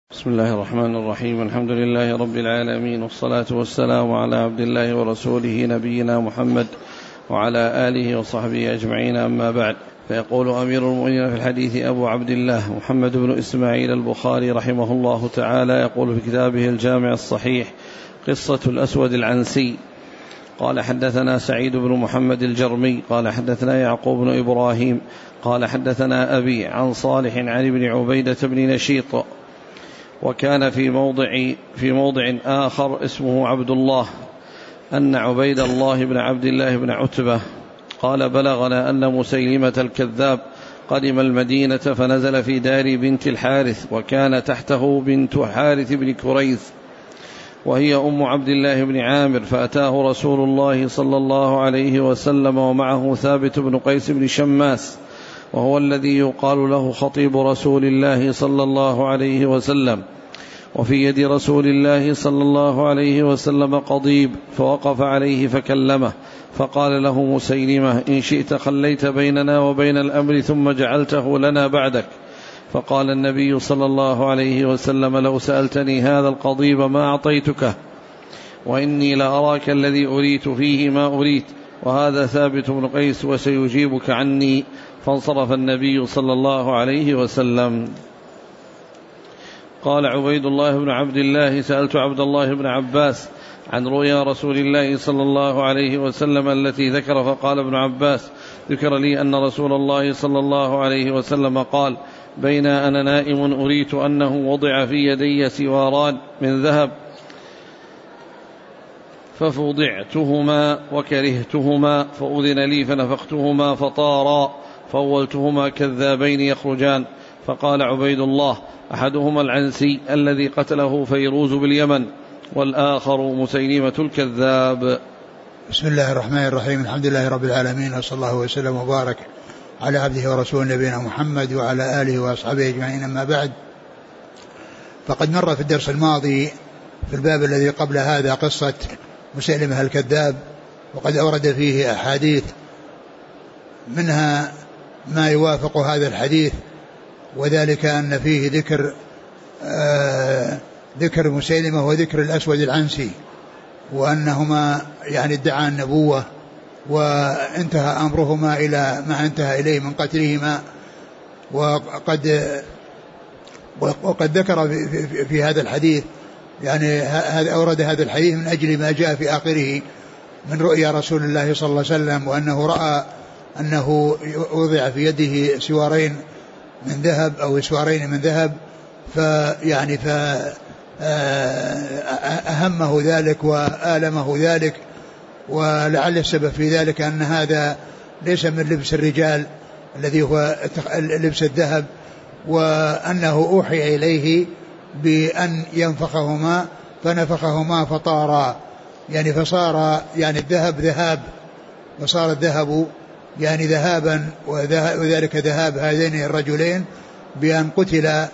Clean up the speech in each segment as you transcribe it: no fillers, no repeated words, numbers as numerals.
بسم الله الرحمن الرحيم. الحمد لله رب العالمين، والصلاة والسلام على عبد الله ورسوله نبينا محمد وعلى آله وصحبه أجمعين، أما بعد. فيقول أمير المؤمنين في الحديث أبو عبد الله محمد بن إسماعيل البخاري رحمه الله تعالى، يقول في كتابه الجامع الصحيح: قصة الأسود العنسي. قال: حدثنا سعيد بن محمد الجرمي قال حدثنا يعقوب بن إبراهيم قال حدثنا أبي عن صالح عن ابن عبيدة بن نشيط، وكان في موضع آخر اسمه عبد الله، أن عبيد الله بن عبد الله بن عتبة قال: بلغنا أن مسيلمة الكذاب قدم المدينة فنزل في دار بنت الحارث، وكان تحته بنت حارث بن كريث وهي أم عبد الله بن عامر، فأتاه رسول الله صلى الله عليه وسلم ومعه ثابت بن قيس بن شماس، وهو الذي يقال له خطيب رسول الله صلى الله عليه وسلم، وفي يد رسول الله صلى الله عليه وسلم قضيب، فوقف عليه فكلمه، فقال له مسيلمة: إن شئت خليت بيننا وبين الأمر ثم جعلته لنا بعدك. فقال النبي صلى الله عليه وسلم: لو سألتني هذا القضيب ما أعطيتك، وإني لأراك الذي أريت فيه ما أريت، وهذا ثابت بن قيس وسيجيبك عني. فانصرف النبي صلى الله عليه وسلم. قال عبيد الله بن عبد الله: سألت عبد الله بن عباس عن رؤيا رسول الله صلى الله عليه وسلم التي ذكر، فقال ابن عباس: ذكر لي أن رسول الله صلى الله عليه وسلم قال: بين أنا نائم أريت أنه وضع في يدي سواران من ذهب، ففضعتهما وكرهتهما، فأذن لي فنفختهما فطارا، فأولتهما كذابين يخرجان. فقال عبيد الله: أحدهما العنسي الذي قتله فيروز باليمن، والآخر مسيلمة الكذاب. بسم الله الرحمن الرحيم. الحمد لله رب العالمين، وصلى الله وسلم وبارك على عبده ورسوله نبينا محمد وعلى آله وأصحابه أجمعين، أما بعد. فقد مر في الدرس الماضي في الباب الذي قبل هذا قصة مسيلمة الكذاب، وقد أورد فيه أحاديث منها ما يوافق هذا الحديث، وذلك أن فيه ذكر مسيلمة وذكر الأسود العنسي، وأنهما يعني ادعى النبوة، وانتهى أمرهما إلى ما انتهى إليه من قتلهما. وقد ذكر في هذا الحديث، يعني أورد هذا الحديث من أجل ما جاء في آخره من رؤيا رسول الله صلى الله عليه وسلم، وأنه رأى أنه وضع في يده سوارين من ذهب أو سوارين من ذهب، فأهمه ذلك وآلمه ذلك، ولعل السبب في ذلك أن هذا ليس من لبس الرجال الذي هو لبس الذهب، وأنه أوحي إليه بأن ينفخهما، فنفخهما فطارا، يعني فصار يعني الذهب ذهاب، فصار الذهب يعني ذهابا، وذلك ذهاب هذين الرجلين بأن قتل،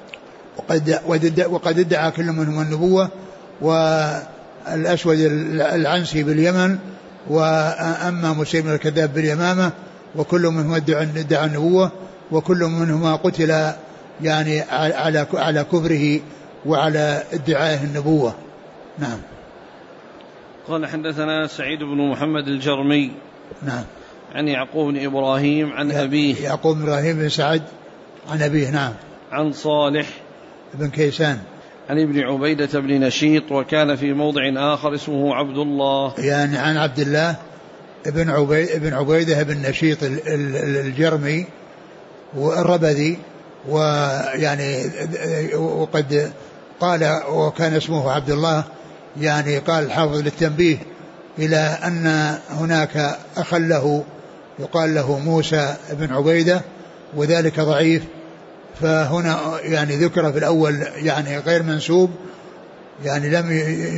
وقد ادعى كل منهم النبوة، والأسود العنسي باليمن، وأما مسيلمة الكذاب باليمامة، وكل منهم ادعى النبوة، وكل منهما قتل يعني على كفره وعلى ادعائه النبوة. نعم. قال: حدثنا سعيد بن محمد الجرمي. نعم. عن يعقوب بن إبراهيم عن أبيه. يعقوب بن إبراهيم بن سعد عن أبيه. نعم. عن صالح بن كيسان عن ابن عبيدة بن نشيط، وكان في موضع آخر اسمه عبد الله، يعني عن عبد الله ابن عبيدة بن نشيط الجرمي والربذي، ويعني وقد قال وكان اسمه عبد الله، يعني قال الحافظ للتنبيه إلى أن هناك أخا له يقال له موسى بن عبيدة، وذلك ضعيف، فهنا يعني ذكر في الأول يعني غير منسوب، يعني لم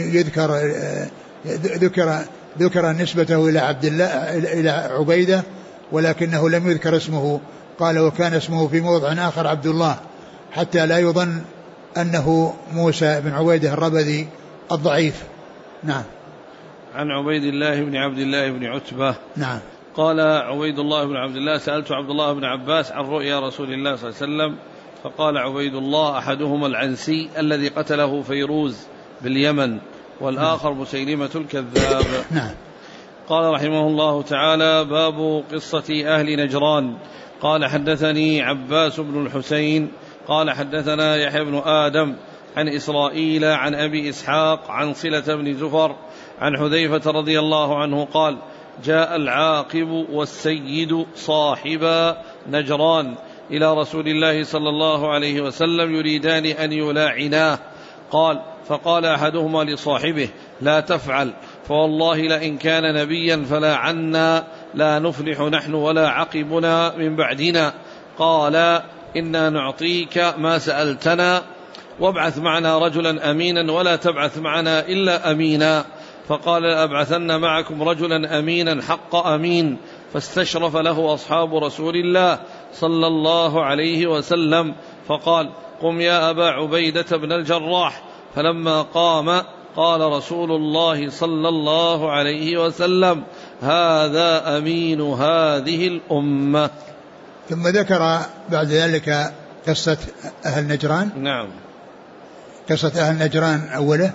ذكر نسبته إلى عبد الله إلى عبيدة، ولكنه لم يذكر اسمه. قال: وكان اسمه في موضع آخر عبد الله، حتى لا يظن أنه موسى بن عبيدة الربذي الضعيف. نعم. عن عبيد الله بن عبد الله بن عتبة. نعم. قال عبيد الله بن عبد الله: سألت عبد الله بن عباس عن رؤيا رسول الله صلى الله عليه وسلم فقال عبيد الله: أحدهما العنسي الذي قتله فيروز باليمن، والآخر مسيلمة الكذاب. نعم. قال رحمه الله تعالى: باب قصة أهل نجران. قال حدثني عباس بن الحسين قال حدثنا يحيى بن آدم عن إسرائيل عن أبي إسحاق عن صلة بن زفر عن حذيفة رضي الله عنه قال: جاء العاقب والسيد صاحبا نجران إلى رسول الله صلى الله عليه وسلم يريدان أن يلاعناه. قال: فقال أحدهما لصاحبه: لا تفعل، فوالله لئن كان نبيا فلا عنا لا نفلح نحن ولا عقبنا من بعدنا. قال: إنا نعطيك ما سألتنا، وابعث معنا رجلا أمينا ولا تبعث معنا إلا أمينا. فقال: لأبعثن معكم رجلا أمينا حق أمين. فاستشرف له أصحاب رسول الله صلى الله عليه وسلم فقال: قم يا أبا عبيدة بن الجراح. فلما قام قال رسول الله صلى الله عليه وسلم: هذا أمين هذه الأمة. ثم ذكر بعد ذلك قصة أهل نجران. نعم. قصة أهل نجران أوله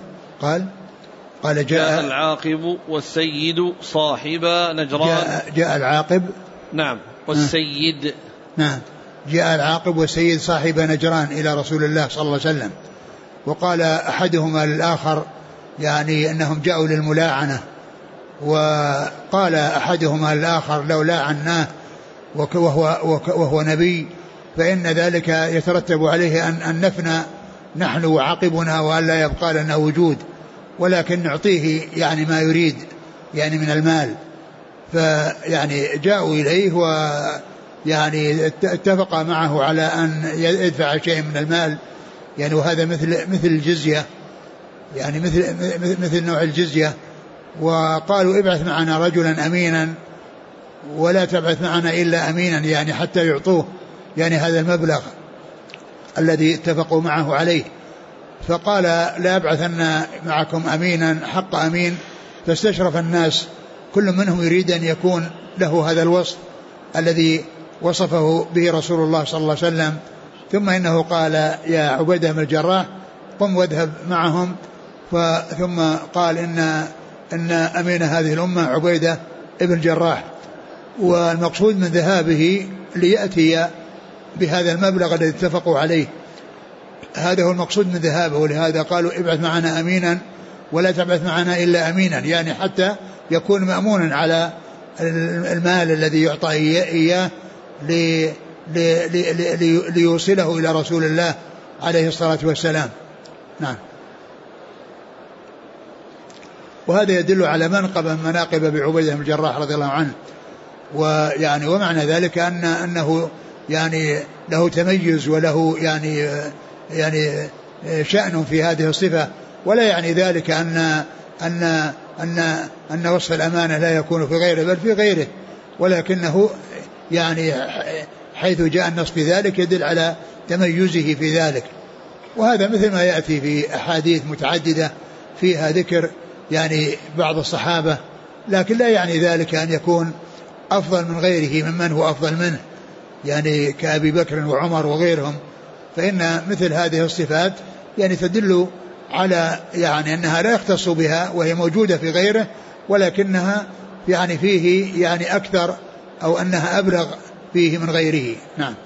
قال جاء العاقب والسيد صاحبا نجران. جاء العاقب. نعم. والسيد. نعم. جاء العاقب والسيد صاحب نجران إلى رسول الله صلى الله عليه وسلم. وقال أحدهما للآخر يعني أنهم جاءوا للملاعنة، وقال أحدهما للآخر: لو لاعناه وهو نبي فإن ذلك يترتب عليه أن نفنى نحن وعقبنا وأن لا يبقى لنا وجود، ولكن نعطيه يعني ما يريد يعني من المال. فيعني جاءوا إليه ويعني اتفق معه على أن يدفع شيء من المال، يعني وهذا مثل الجزية، يعني مثل نوع الجزية. وقالوا: ابعث معنا رجلا أمينا ولا تبعث معنا إلا أمينا، يعني حتى يعطوه يعني هذا المبلغ الذي اتفقوا معه عليه. فقال: لا أبعثن معكم أمينا حق أمين. فاستشرف الناس كل منهم يريد أن يكون له هذا الوصف الذي وصفه به رسول الله صلى الله عليه وسلم. ثم إنه قال: يا عبيدة بن الجراح قم واذهب معهم. ثم قال: إن أمين هذه الأمة عبيدة ابن الجراح. والمقصود من ذهابه ليأتي بهذا المبلغ الذي اتفقوا عليه، هذا هو المقصود من ذهابه. ولهذا قالوا: ابعث معنا أمينا ولا تبعث معنا إلا أمينا، يعني حتى يكون مأمونا على المال الذي يعطى إياه ليوصله إلى رسول الله عليه الصلاة والسلام. نعم. وهذا يدل على مناقب بعبيدة بن الجراح رضي الله عنه. ويعني ومعنى ذلك أنه يعني له تميز وله يعني شأن في هذه الصفة، ولا يعني ذلك أن وصف الأمانة لا يكون في غيره بل في غيره، ولكنه يعني حيث جاء النص في ذلك يدل على تميزه في ذلك. وهذا مثل ما يأتي في أحاديث متعددة فيها ذكر يعني بعض الصحابة، لكن لا يعني ذلك أن يكون أفضل من غيره ممن هو أفضل منه، يعني كأبي بكر وعمر وغيرهم. فإن مثل هذه الصفات يعني تدل على يعني أنها لا يختص بها وهي موجودة في غيره، ولكنها يعني فيه يعني أكثر أو أنها أبلغ فيه من غيره. نعم.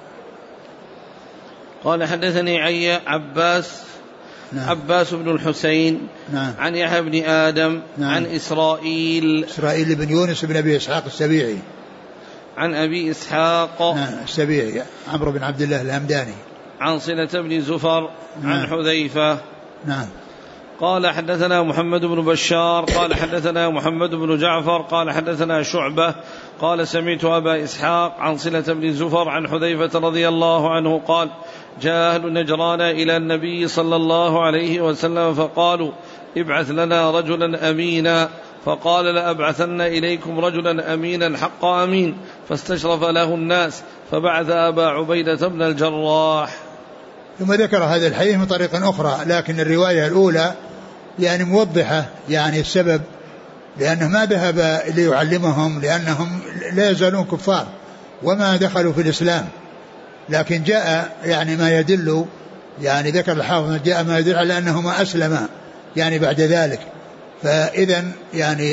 قال: حدثني عباس. نعم. عباس بن الحسين. نعم. عن يحيى بن آدم. نعم. عن إسرائيل بن يونس بن أبي إسحاق السبيعي. عن أبي إسحاق. نعم. السبيعي عمرو بن عبد الله الهمداني. عن صلة بن زفر. نعم. عن حذيفة. نعم. قال: حدثنا محمد بن بشار قال حدثنا محمد بن جعفر قال حدثنا شعبة قال: سمعت أبا إسحاق عن صلة بن زفر عن حذيفة رضي الله عنه قال: جاء أهل نجران إلى النبي صلى الله عليه وسلم فقالوا: ابعث لنا رجلا أمينا. فقال: لأبعثن إليكم رجلا أمينا حق أمين. فاستشرف له الناس فبعث أبا عبيدة بن الجراح. ثم ذكر هذا الحديث من طريق أخرى، لكن الرواية الأولى يعني موضحة يعني السبب، لأنه ما ذهب ليعلمهم، لأنهم لا يزالون كفار وما دخلوا في الإسلام، لكن جاء يعني ما يدل، يعني ذكر الحافظ جاء ما يدل على أنهما أسلما يعني بعد ذلك. فإذا يعني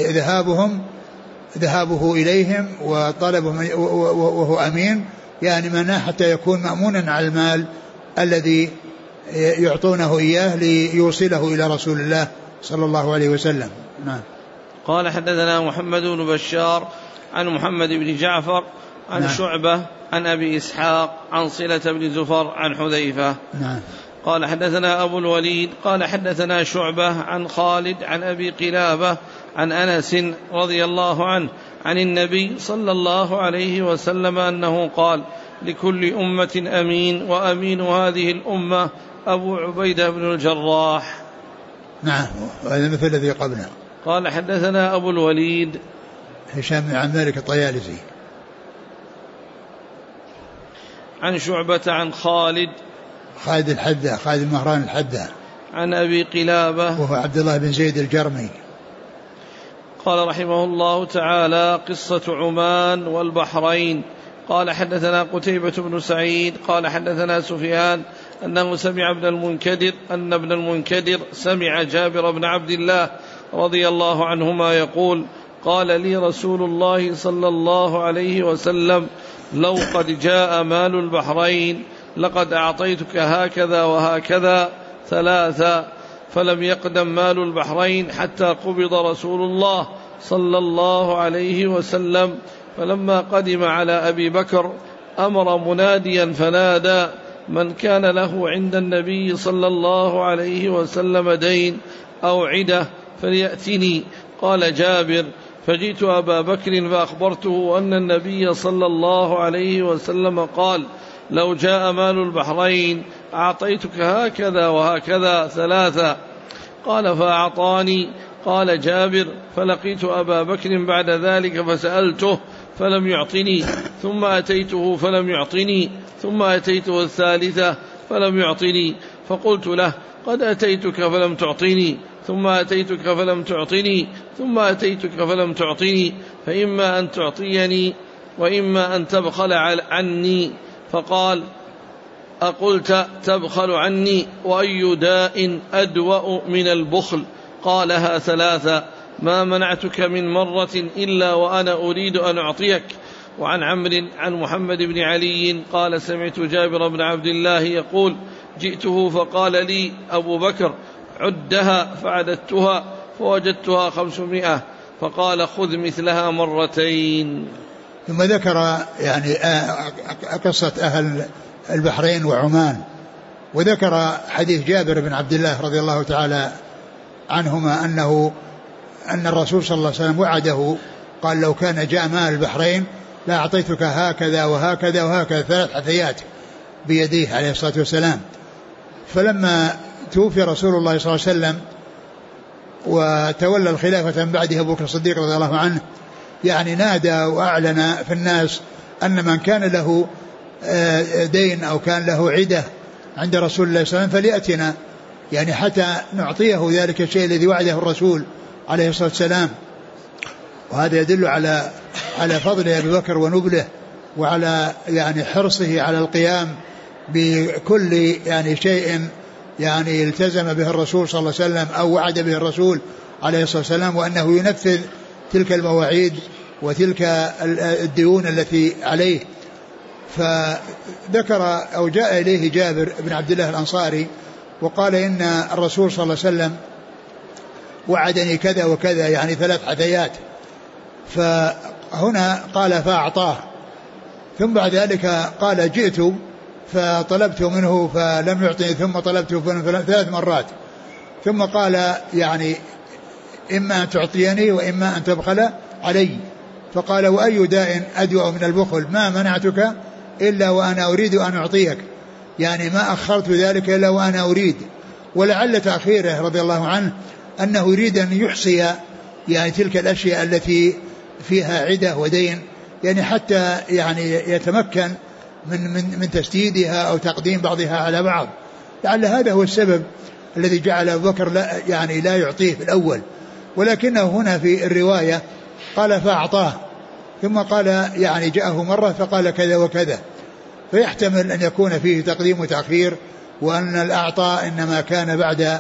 ذهابه إليهم وطلبه وهو أمين يعني منع حتى يكون مأمونا على المال الذي يعطونه إياه ليوصله إلى رسول الله صلى الله عليه وسلم. نعم. قال حدثنا محمد بن بشار عن محمد بن جعفر عن نعم. شعبة عن أبي إسحاق عن صلة بن زفر عن حذيفة. نعم. قال حدثنا أبو الوليد قال حدثنا شعبة عن خالد عن أبي قلابة عن أنس رضي الله عنه عن النبي صلى الله عليه وسلم أنه قال: لكل أمة أمين، وأمين هذه الأمة أبو عبيدة بن الجراح. نعم. وهذا مثل الذي قبله. قال حدثنا أبو الوليد هشام بن عمارك الطيالسي عن شعبة عن خالد الحدة، خالد مهران الحدة، عن أبي قلابة وهو عبد الله بن زيد الجرمي. قال رحمه الله تعالى: قصة عمان والبحرين. قال حدثنا قتيبة بن سعيد قال حدثنا سفيان أنه سمع ابن المنكدر سمع جابر بن عبد الله رضي الله عنهما يقول: قال لي رسول الله صلى الله عليه وسلم: لو قد جاء مال البحرين لقد أعطيتك هكذا وهكذا ثلاثا، فلم يقدم مال البحرين حتى قبض رسول الله صلى الله عليه وسلم. فلما قدم على أبي بكر أمر مناديا فنادى: من كان له عند النبي صلى الله عليه وسلم دين أو عدة فليأتني. قال جابر: فجئت أبا بكر فأخبرته أن النبي صلى الله عليه وسلم قال: لو جاء مال البحرين أعطيتك هكذا وهكذا ثلاثا. قال: فأعطاني. قال جابر: فلقيت أبا بكر بعد ذلك فسألته فلم يعطني، ثم أتيته فلم يعطني، ثم أتيته الثالثة فلم يعطني، فقلت له: قد أتيتك فلم تعطني، ثم أتيتك فلم تعطني، ثم أتيتك فلم تعطني، فإما أن تعطيني وإما أن تبخل عني. فقال: أقلت تبخل عني؟ وأي داء أدوأ من البخل؟ قالها ثلاثة: ما منعتك من مرة إلا وأنا أريد أن أعطيك. وعن عمرو عن محمد بن علي قال: سمعت جابر بن عبد الله يقول: جئته فقال لي أبو بكر: عدها، فعددتها فوجدتها 500، فقال: خذ مثلها مرتين. ثم ذكر يعني قصة أهل البحرين وعمان، وذكر حديث جابر بن عبد الله رضي الله تعالى عنهما أن الرسول صلى الله عليه وسلم وعده، قال: لو كان جاء مال البحرين لا أعطيتك هكذا وهكذا وهكذا، 3 حثيات بيديه عليه الصلاة والسلام. فلما توفي رسول الله صلى الله عليه وسلم وتولى الخلافة من بعده أبو بكر الصديق رضي الله عنه، يعني نادى وأعلن في الناس أن من كان له دين أو كان له عدة عند رسول الله صلى الله عليه وسلم فليأتنا، يعني حتى نعطيه ذلك الشيء الذي وعده الرسول عليه الصلاة والسلام. وهذا يدل على فضل أبي بكر ونبله، وعلى يعني حرصه على القيام بكل يعني شيء يعني التزم به الرسول صلى الله عليه وسلم أو وعد به الرسول عليه الصلاة والسلام، وأنه ينفذ تلك المواعيد وتلك الديون التي عليه. فذكر أو جاء إليه جابر بن عبد الله الأنصاري وقال: إن الرسول صلى الله عليه وسلم وعدني كذا وكذا، يعني 3 حثيات. فهنا قال: فأعطاه. ثم بعد ذلك قال: جئت فطلبت منه فلم يعطني، ثم طلبته 3 مرات، ثم قال: يعني إما أن تعطيني وإما أن تبخل علي. فقال: وأي داء أدوأ من البخل؟ ما منعتك إلا وأنا أريد أن أعطيك، يعني ما أخرت ذلك إلا وأنا أريد. ولعل تأخيره رضي الله عنه أنه يريد أن يحصي يعني تلك الأشياء التي فيها عدة ودين، يعني حتى يعني يتمكن من تسديدها أو تقديم بعضها على بعض. لعل هذا هو السبب الذي جعل أبو بكر لا يعطيه في الأول، ولكنه هنا في الرواية قال: فأعطاه. ثم قال يعني جاءه مرة فقال كذا وكذا، فيحتمل أن يكون فيه تقديم وتأخير، وأن الأعطاء إنما كان بعد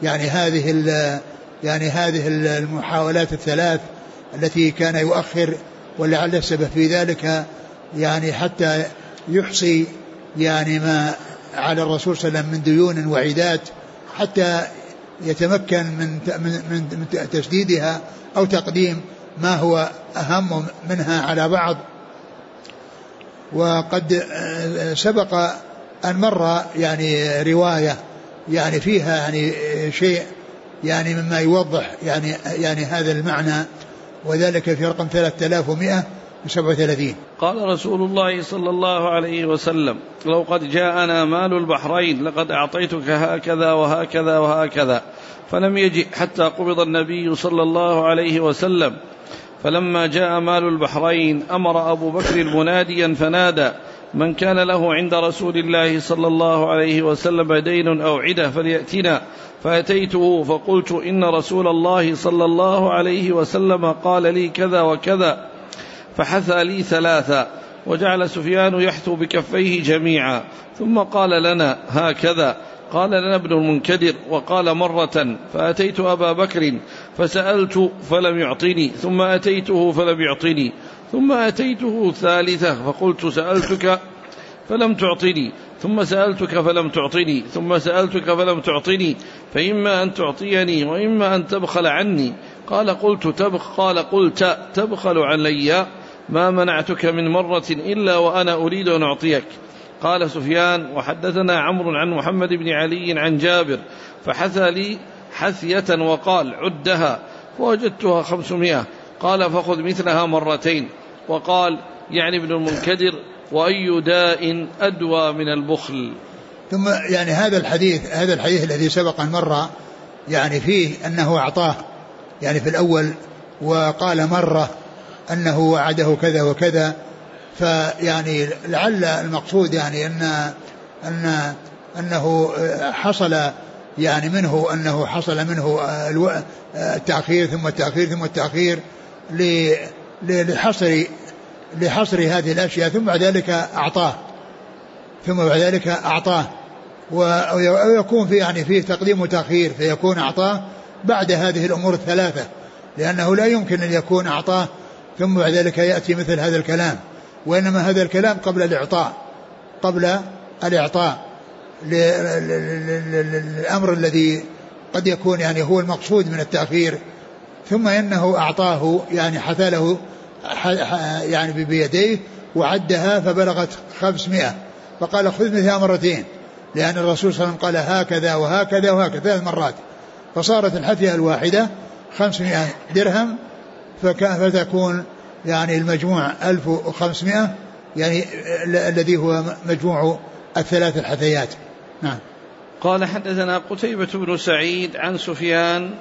يعني هذه المحاولات الثلاث التي كان يؤخر، ولعل السبب في ذلك يعني حتى يحصي يعني ما على الرسول صلى الله عليه وسلم من ديون وعيدات، حتى يتمكن من تسديدها أو تقديم ما هو أهم منها على بعض. وقد سبق أن مر يعني رواية يعني فيها يعني شيء يعني مما يوضح يعني هذا المعنى، وذلك في رقم 3137. قال رسول الله صلى الله عليه وسلم: لو قد جاءنا مال البحرين لقد أعطيتك هكذا وهكذا وهكذا، فلم يجئ حتى قبض النبي صلى الله عليه وسلم. فلما جاء مال البحرين أمر أبو بكر مناديا فنادى: من كان له عند رسول الله صلى الله عليه وسلم دين أو عدة فليأتنا. فأتيته فقلت: إن رسول الله صلى الله عليه وسلم قال لي كذا وكذا، فحثى لي ثلاثا، وجعل سفيان يحثو بكفيه جميعا، ثم قال لنا: هكذا. قال لنا ابن المنكدر: وقال مرة. فأتيت أبا بكر فسألت فلم يعطني، ثم أتيته فلم يعطني، ثم أتيته ثالثة فقلت: سألتك فلم تعطني، ثم سألتك فلم تعطني، ثم سألتك فلم تعطني، فإما أن تعطيني وإما أن تبخل عني. قال: قلت تبخل علي، ما منعتك من مرة إلا وأنا أريد أن أعطيك. قال سفيان: وحدثنا عمرو عن محمد بن علي عن جابر، فحثى لي حثية وقال: عدها، فوجدتها 500. قال: فخذ مثلها مرتين. وقال يعني ابن المنكدر: وأي داء أدوى من البخل. ثم يعني هذا الحديث الذي سبق أن مر يعني فيه أنه أعطاه يعني في الأول، وقال مرة أنه وعده كذا وكذا، فيعني لعل المقصود يعني أنه حصل يعني منه أنه حصل منه التأخير ثم التأخير ثم التأخير لحصر هذه الأشياء، ثم بعد ذلك أعطاه ويكون في يعني فيه تقديم وتأخير، فيكون أعطاه بعد هذه الأمور الثلاثة، لأنه لا يمكن أن يكون أعطاه ثم بعد ذلك يأتي مثل هذا الكلام، وإنما هذا الكلام قبل الإعطاء للأمر الذي قد يكون يعني هو المقصود من التأخير، ثم إنه أعطاه يعني حثى له يعني بيديه وعدها فبلغت 500، فقال: خذ مثلها مرتين، لأن الرسول صلى الله عليه وسلم قال: هكذا وهكذا وهكذا 3 مرات، فصارت الحثية الواحدة 500 درهم، فتكون يعني المجموع 1500، يعني الذي هو مجموع ال3 الحثيات. نعم. قال: حدثنا قتيبة بن سعيد عن سفيان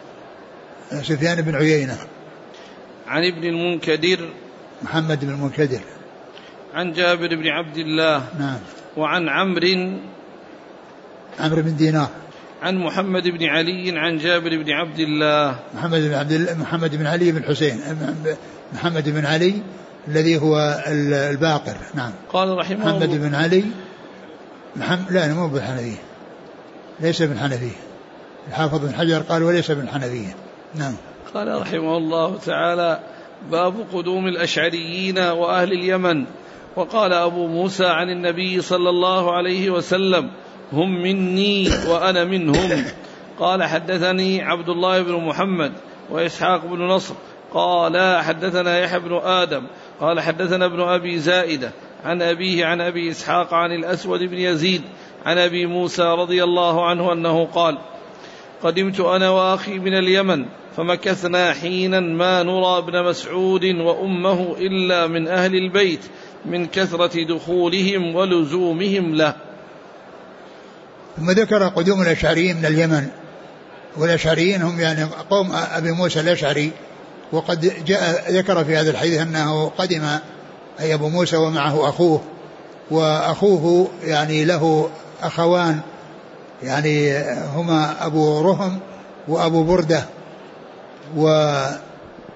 بن عيينة عن ابن المنكدر محمد بن المنكدر عن جابر بن عبد الله. نعم. وعن عمرو بن دينار عن محمد بن علي عن جابر بن عبد الله. محمد بن علي بن حسين، محمد بن علي الذي هو الباقر. نعم. قال رحمه الله: محمد بن علي لا مو بالحنفية، ليس بالحنفية. الحافظ بن حجر قال: وليس بالحنفية. نعم. قال رحمه الله تعالى: باب قدوم الأشعريين وأهل اليمن. وقال أبو موسى عن النبي صلى الله عليه وسلم: هم مني وأنا منهم. قال: حدثني عبد الله بن محمد وإسحاق بن نصر قال: حدثنا يحيى بن آدم قال: حدثنا ابن أبي زائدة عن أبيه عن أبي إسحاق عن الأسود بن يزيد عن أبي موسى رضي الله عنه أنه قال: قدمت أنا وأخي من اليمن، فمكثنا حينا ما نرى ابن مسعود وأمه إلا من أهل البيت من كثرة دخولهم ولزومهم له. ثم ذكر قدوم الأشعريين من اليمن، والأشعريين هم يعني قوم أبي موسى الأشعري، وقد ذكر في هذا الحديث أنه قدم أي أبو موسى ومعه أخوه، وأخوه يعني له أخوان يعني هما أبو رهم وأبو بردة. وقال: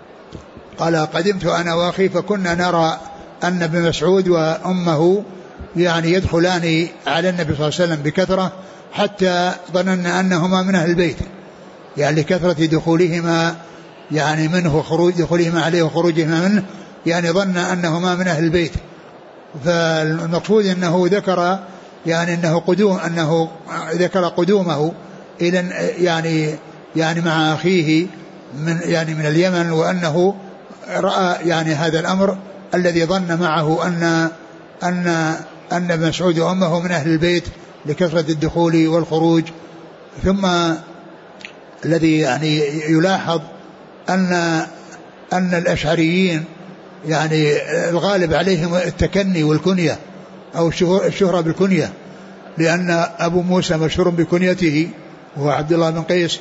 قدمت أنا وأخي فكنا نرى أن ابن مسعود وأمه يعني يدخلان على النبي صلى الله عليه وسلم بكثرة حتى ظننا أنهما من أهل البيت، يعني لكثرة دخولهما يعني منه دخولهما عليه وخروجهما منه، يعني ظن أنهما من أهل البيت. فالمقصود أنه ذكر يعني أنه ذكر قدومه إلى يعني مع أخيه من اليمن، وأنه رأى يعني هذا الأمر الذي ظن معه أن مسعود وأمه من أهل البيت لكثرة الدخول والخروج. ثم الذي يعني يلاحظ أن الأشعريين يعني الغالب عليهم التكني والكنية أو الشهرة بالكنية، لأن أبو موسى مشهور بكنيته وهو عبد الله بن قيس،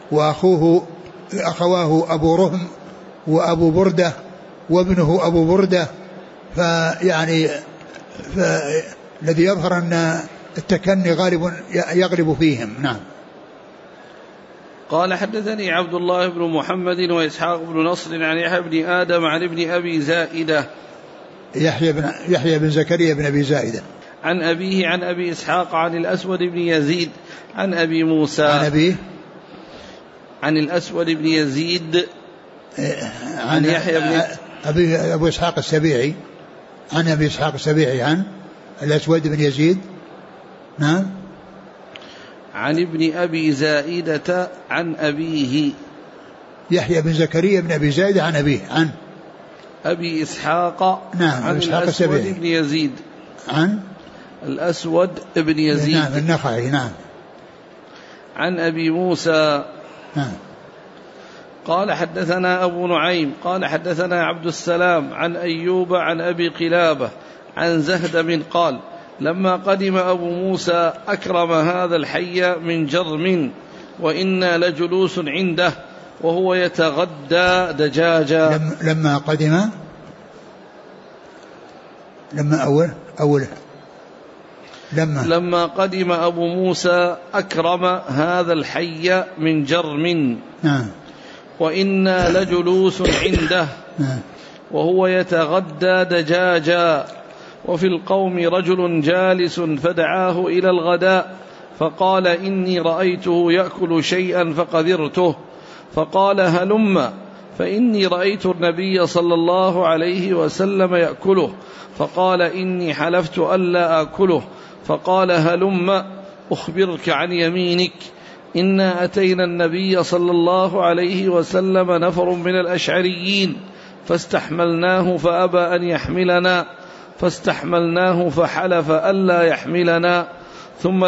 أخواه أبو رهم وأبو بردة وابنه أبو بردة. فيعني الذي يظهر أن التكني يغلب فيهم. نعم. قال حدثني عبد الله بن محمد وإسحاق بن نصر عن يحيى بن آدم عن ابن أبي زائدة يحيى بن زكريا بن أبي زائدة عن أبيه عن أبي إسحاق عن الأسود بن يزيد عن أبي موسى عن أبيه عن الأسود بن يزيد عن يحيى بن أبو إسحاق السبيعي عن أبي إسحاق السبيعي عن الأسود بن يزيد. نعم. عن ابن أبي زائدة عن أبيه يحيى بن زكريا بن أبي زائدة عن أبيه عن أبي إسحاق. نعم. عن الأسود بن يزيد عن الأسود بن يزيد. نعم النخعي. نعم. عن أبي موسى. نعم. قال حدثنا أبو نعيم قال حدثنا عبد السلام عن أيوب عن أبي قلابة عن زهدم قال لما قدم أبو موسى أكرم هذا الحي من جرم وإنا لجلوس عنده وهو يتغدى دجاجا. لما قدم لما قدم أبو موسى أكرم هذا الحي من جرم وإنا لجلوس عنده وهو يتغدى دجاجا وفي القوم رجل جالس فدعاه إلى الغداء فقال إني رأيته يأكل شيئا فقذرته فقال هلم فإني رأيت النبي صلى الله عليه وسلم يأكله فقال إني حلفت ألا آكله فقال هلم أخبرك عن يمينك إنا أتينا النبي صلى الله عليه وسلم نفر من الأشعريين فاستحملناه فأبى أن يحملنا فاستحملناه فحلف ألا يحملنا ثم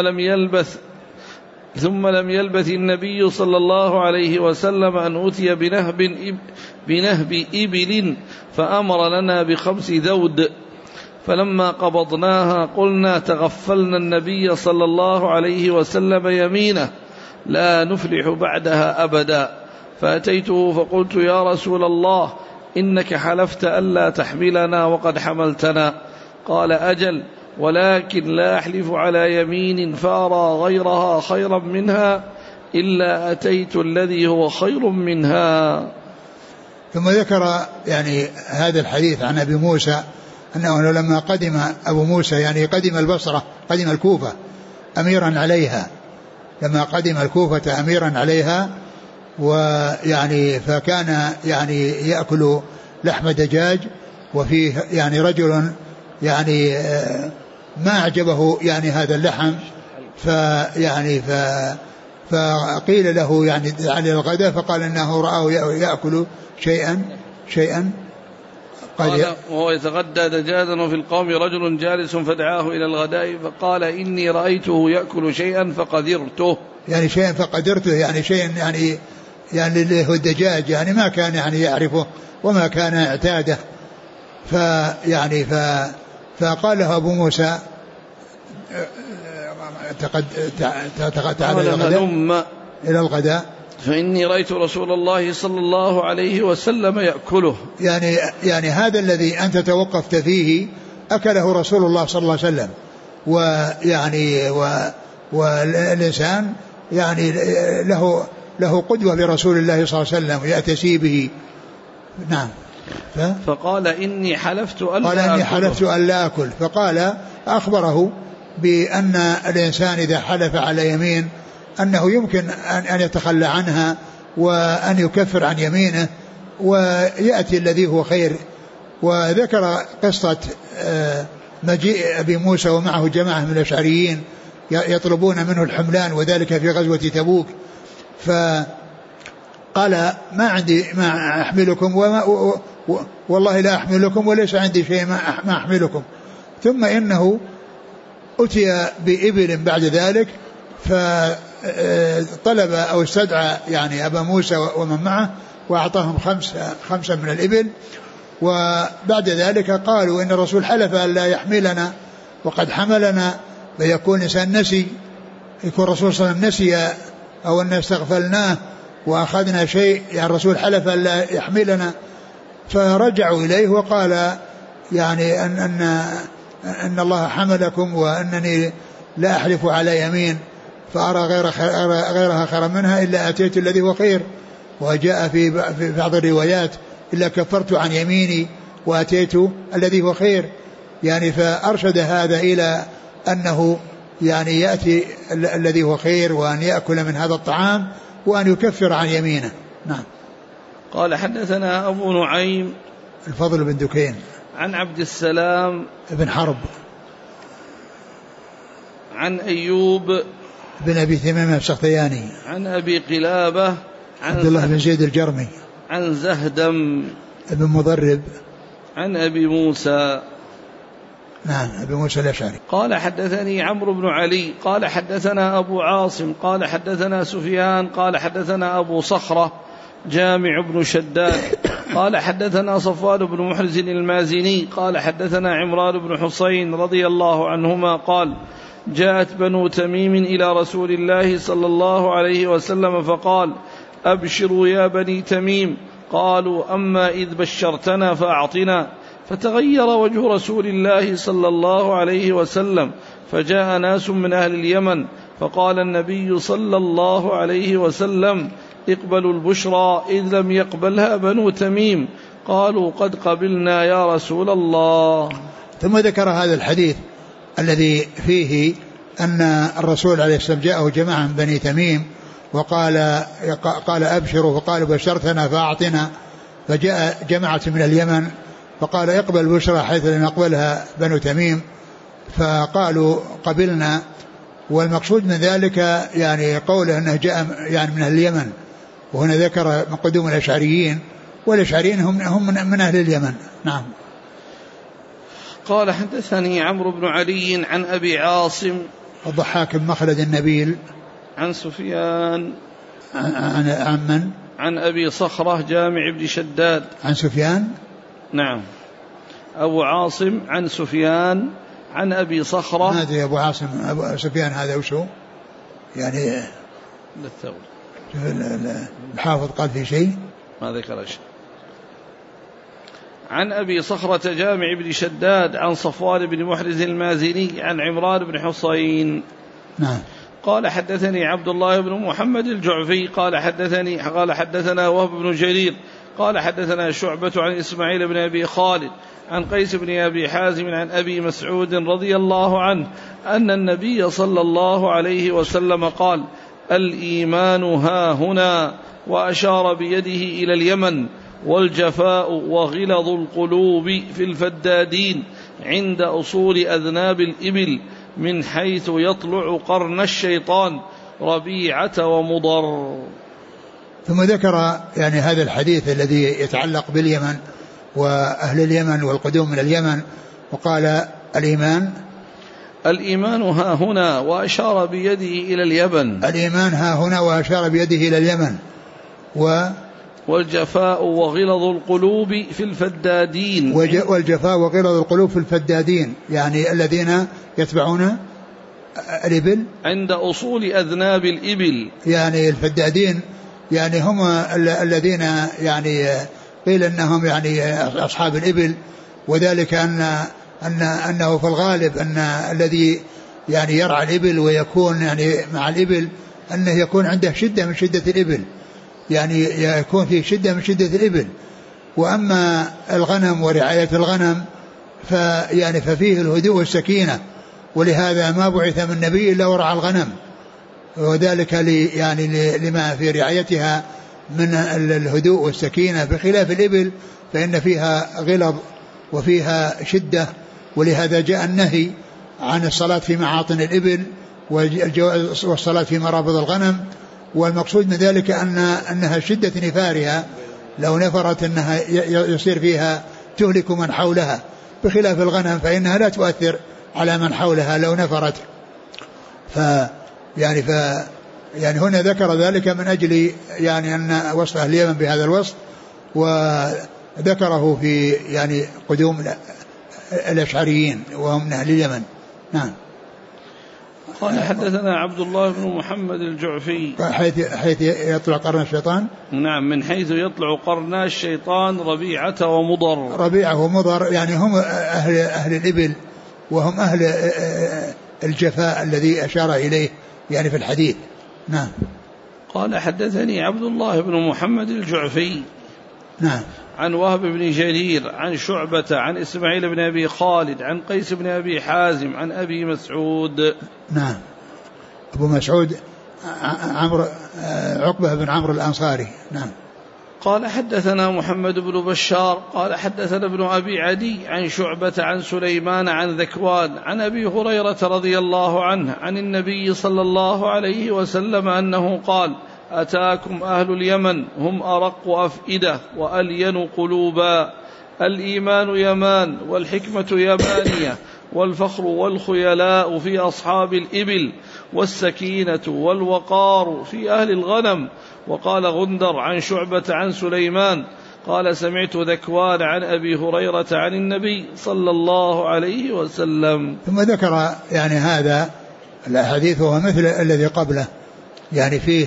لم يلبث النبي صلى الله عليه وسلم أن أتي بنهب إبل فأمر لنا ب5 ذود فلما قبضناها قلنا تغفلنا النبي صلى الله عليه وسلم يمينه لا نفلح بعدها أبدا فأتيته فقلت يا رسول الله إنك حلفت ألا تحملنا وقد حملتنا قال أجل ولكن لا أحلف على يمين فأرى غيرها خيرا منها إلا أتيت الذي هو خير منها. ثم ذكر يعني هذا الحديث عن أبي موسى أنه لما قدم أبو موسى يعني قدم البصرة قدم الكوفة أميرا عليها لما قدم الكوفة أميرا عليها ويعني فكان يعني يأكل لحم دجاج وفيه يعني رجل يعني ما أعجبه يعني هذا اللحم فيعني فقيل له يعني على الغداء فقال إنه رآه يأكل شيئا قال وهو يتغدى دجاجا وفي القوم رجل جالس فدعاه إلى الغداء فقال إني رأيته يأكل شيئا فقدرته يعني شيئا فقدرته يعني شيئا يعني اللي هو الدجاج يعني ما كان يعني يعرفه وما كان اعتاده فيعني فقال له أبو موسى تعالى إلى الغداء فإني رأيت رسول الله صلى الله عليه وسلم يأكله يعني هذا الذي أنت توقفت فيه أكله رسول الله صلى الله عليه وسلم ويعني والإنسان يعني له قدوة برسول الله صلى الله عليه وسلم يأتسي به. نعم. فقال إني حلفت أن لا أكل. فقال أخبره بأن الإنسان إذا حلف على يمين أنه يمكن أن يتخلى عنها وأن يكفر عن يمينه ويأتي الذي هو خير. وذكر قصة مجيء أبي موسى ومعه جماعة من الأشعريين يطلبون منه الحملان وذلك في غزوة تبوك، فقال ما عندي ما أحملكم والله لا أحملكم وليس عندي شيء ما أحملكم. ثم إنه أتي بإبل بعد ذلك فطلب أو استدعى يعني أبا موسى ومن معه وأعطاهم خمسة من الإبل. وبعد ذلك قالوا إن الرسول حلف أن لا يحملنا وقد حملنا، فيكون إنسان نسي، يكون الرسول صلى الله عليه وسلم نسي أو أن استغفلناه وأخذنا شيء، يعني الرسول حلف أن لا يحملنا. فرجعوا إليه وقال يعني أن الله حملكم وأنني لا أحلف على يمين فأرى غيرها خيرا منها إلا أتيت الذي هو خير. وجاء في بعض الروايات إلا كفرت عن يميني وأتيت الذي هو خير، يعني فأرشد هذا إلى أنه يعني يأتي الذي هو خير وأن يأكل من هذا الطعام وأن يكفر عن يمينه. نعم. قال حدثنا أبو نعيم الفضل بن دكين عن عبد السلام بن حرب عن أيوب بن أبي ثمامة السختياني عن أبي قلابة عن عبد الله بن زيد الجرمي عن زهدم بن مضرب عن أبي موسى نعم أبي موسى الأشعري. قال حدثني عمرو بن علي قال حدثنا أبو عاصم قال حدثنا سفيان قال حدثنا أبو صخرة جامع بن شداد قال حدثنا صفوان بن محرز المازني قال حدثنا عمران بن حسين رضي الله عنهما قال جاءت بنو تميم إلى رسول الله صلى الله عليه وسلم فقال أبشروا يا بني تميم. قالوا أما إذ بشرتنا فأعطنا. فتغير وجه رسول الله صلى الله عليه وسلم فجاء ناس من أهل اليمن فقال النبي صلى الله عليه وسلم اقبلوا البشرى إذ لم يقبلها بنو تميم. قالوا قد قبلنا يا رسول الله. ثم ذكر هذا الحديث الذي فيه أن الرسول عليه السلام جاءه جماعة من بني تميم قال أبشروا فقالوا بشرتنا فأعطنا. فجاء جماعة من اليمن فقال اقبل البشرى حيث لم يقبلها بنو تميم فقالوا قبلنا. والمقصود من ذلك يعني قوله أنه جاء يعني من اليمن، وهنا ذكر من قدوم الأشعريين والأشعريين هم من أهل اليمن. نعم. قال حدثني عمرو بن علي عن أبي عاصم الضحاك بن مخلد النبيل عن سفيان عن من؟ عن أبي صخرة جامع بن شداد عن سفيان. نعم. أبو عاصم عن سفيان عن أبي صخرة. ما أدري أبو عاصم أبو سفيان هذا وشو يعني للثوري الحافظ قال في شيء ما ذكر شيء. عن أبي صخرة جامع بن شداد عن صفوان بن محرز المازني عن عمران بن حسين. نعم. قال حدثني عبد الله بن محمد الجعفي قال حدثنا وهب بن جرير قال حدثنا شعبة عن إسماعيل بن أبي خالد عن قيس بن أبي حازم عن أبي مسعود رضي الله عنه أن النبي صلى الله عليه وسلم قال الإيمان ها هنا، وأشار بيده إلى اليمن، والجفاء وغلظ القلوب في الفدادين عند أصول أذناب الإبل من حيث يطلع قرن الشيطان ربيعة ومضر. ثم ذكر يعني هذا الحديث الذي يتعلق باليمن وأهل اليمن والقدوم من اليمن، وقال الإيمان ها هنا وأشار بيده إلى اليمن. الإيمان ها هنا وأشار بيده إلى اليمن. والجفاء وغلظ القلوب في الفدادين. والجفاء وغلظ القلوب في الفدادين يعني الذين يتبعون الإبل عند أصول أذناب الإبل، يعني الفدادين يعني هم الذين يعني قيل أنهم يعني أصحاب الإبل، وذلك أنه في الغالب أن الذي يعني يرعى الإبل ويكون يعني مع الإبل أنه يكون عنده شدة من شدة الإبل، يعني يكون في شدة من شدة الإبل، وأما الغنم ورعاية الغنم ففيه الهدوء والسكينة، ولهذا ما بعث من نبي إلا ورعى الغنم، وذلك لما في رعايتها من الهدوء والسكينة، بخلاف الإبل فإن فيها غلظ وفيها شدة، ولهذا جاء النهي عن الصلاة في معاطن الإبل والصلاة في مرابض الغنم. والمقصود من ذلك أنها شدة نفارها، لو نفرت أنها يصير فيها تهلك من حولها، بخلاف الغنم فإنها لا تؤثر على من حولها لو نفرت. يعني هنا ذكر ذلك من أجل أن وصف أهل اليمن بهذا الوصف، وذكره في قدوم الأشعريين وهم من أهل اليمن. نعم. قال حدثنا عبد الله بن محمد الجعفي حيث يطلع قرن الشيطان. نعم، من حيث يطلع قرنا الشيطان ربيعة ومضر. ربيعة ومضر هم أهل الإبل، وهم أهل الجفاء الذي أشار إليه في الحديث. نعم. قال حدثني عبد الله بن محمد الجعفي نعم عن وهب بن جرير عن شعبة عن إسماعيل بن أبي خالد عن قيس بن أبي حازم عن أبي مسعود. نعم. أبو مسعود عقبة بن عمرو الأنصاري. نعم. قال حدثنا محمد بن بشار قال حدثنا ابن أبي عدي عن شعبة عن سليمان عن ذكوان عن أبي هريرة رضي الله عنه عن النبي صلى الله عليه وسلم أنه قال: أتاكم أهل اليمن هم أرق أفئدة وألين قلوبا، الإيمان يمان والحكمة يمانية والفخر والخيلاء في أصحاب الإبل والسكينة والوقار في أهل الغنم. وقال غندر عن شعبة عن سليمان قال: سمعت ذكوان عن أبي هريرة عن النبي صلى الله عليه وسلم. ثم ذكر هذا الحديث وهو مثل الذي قبله، فيه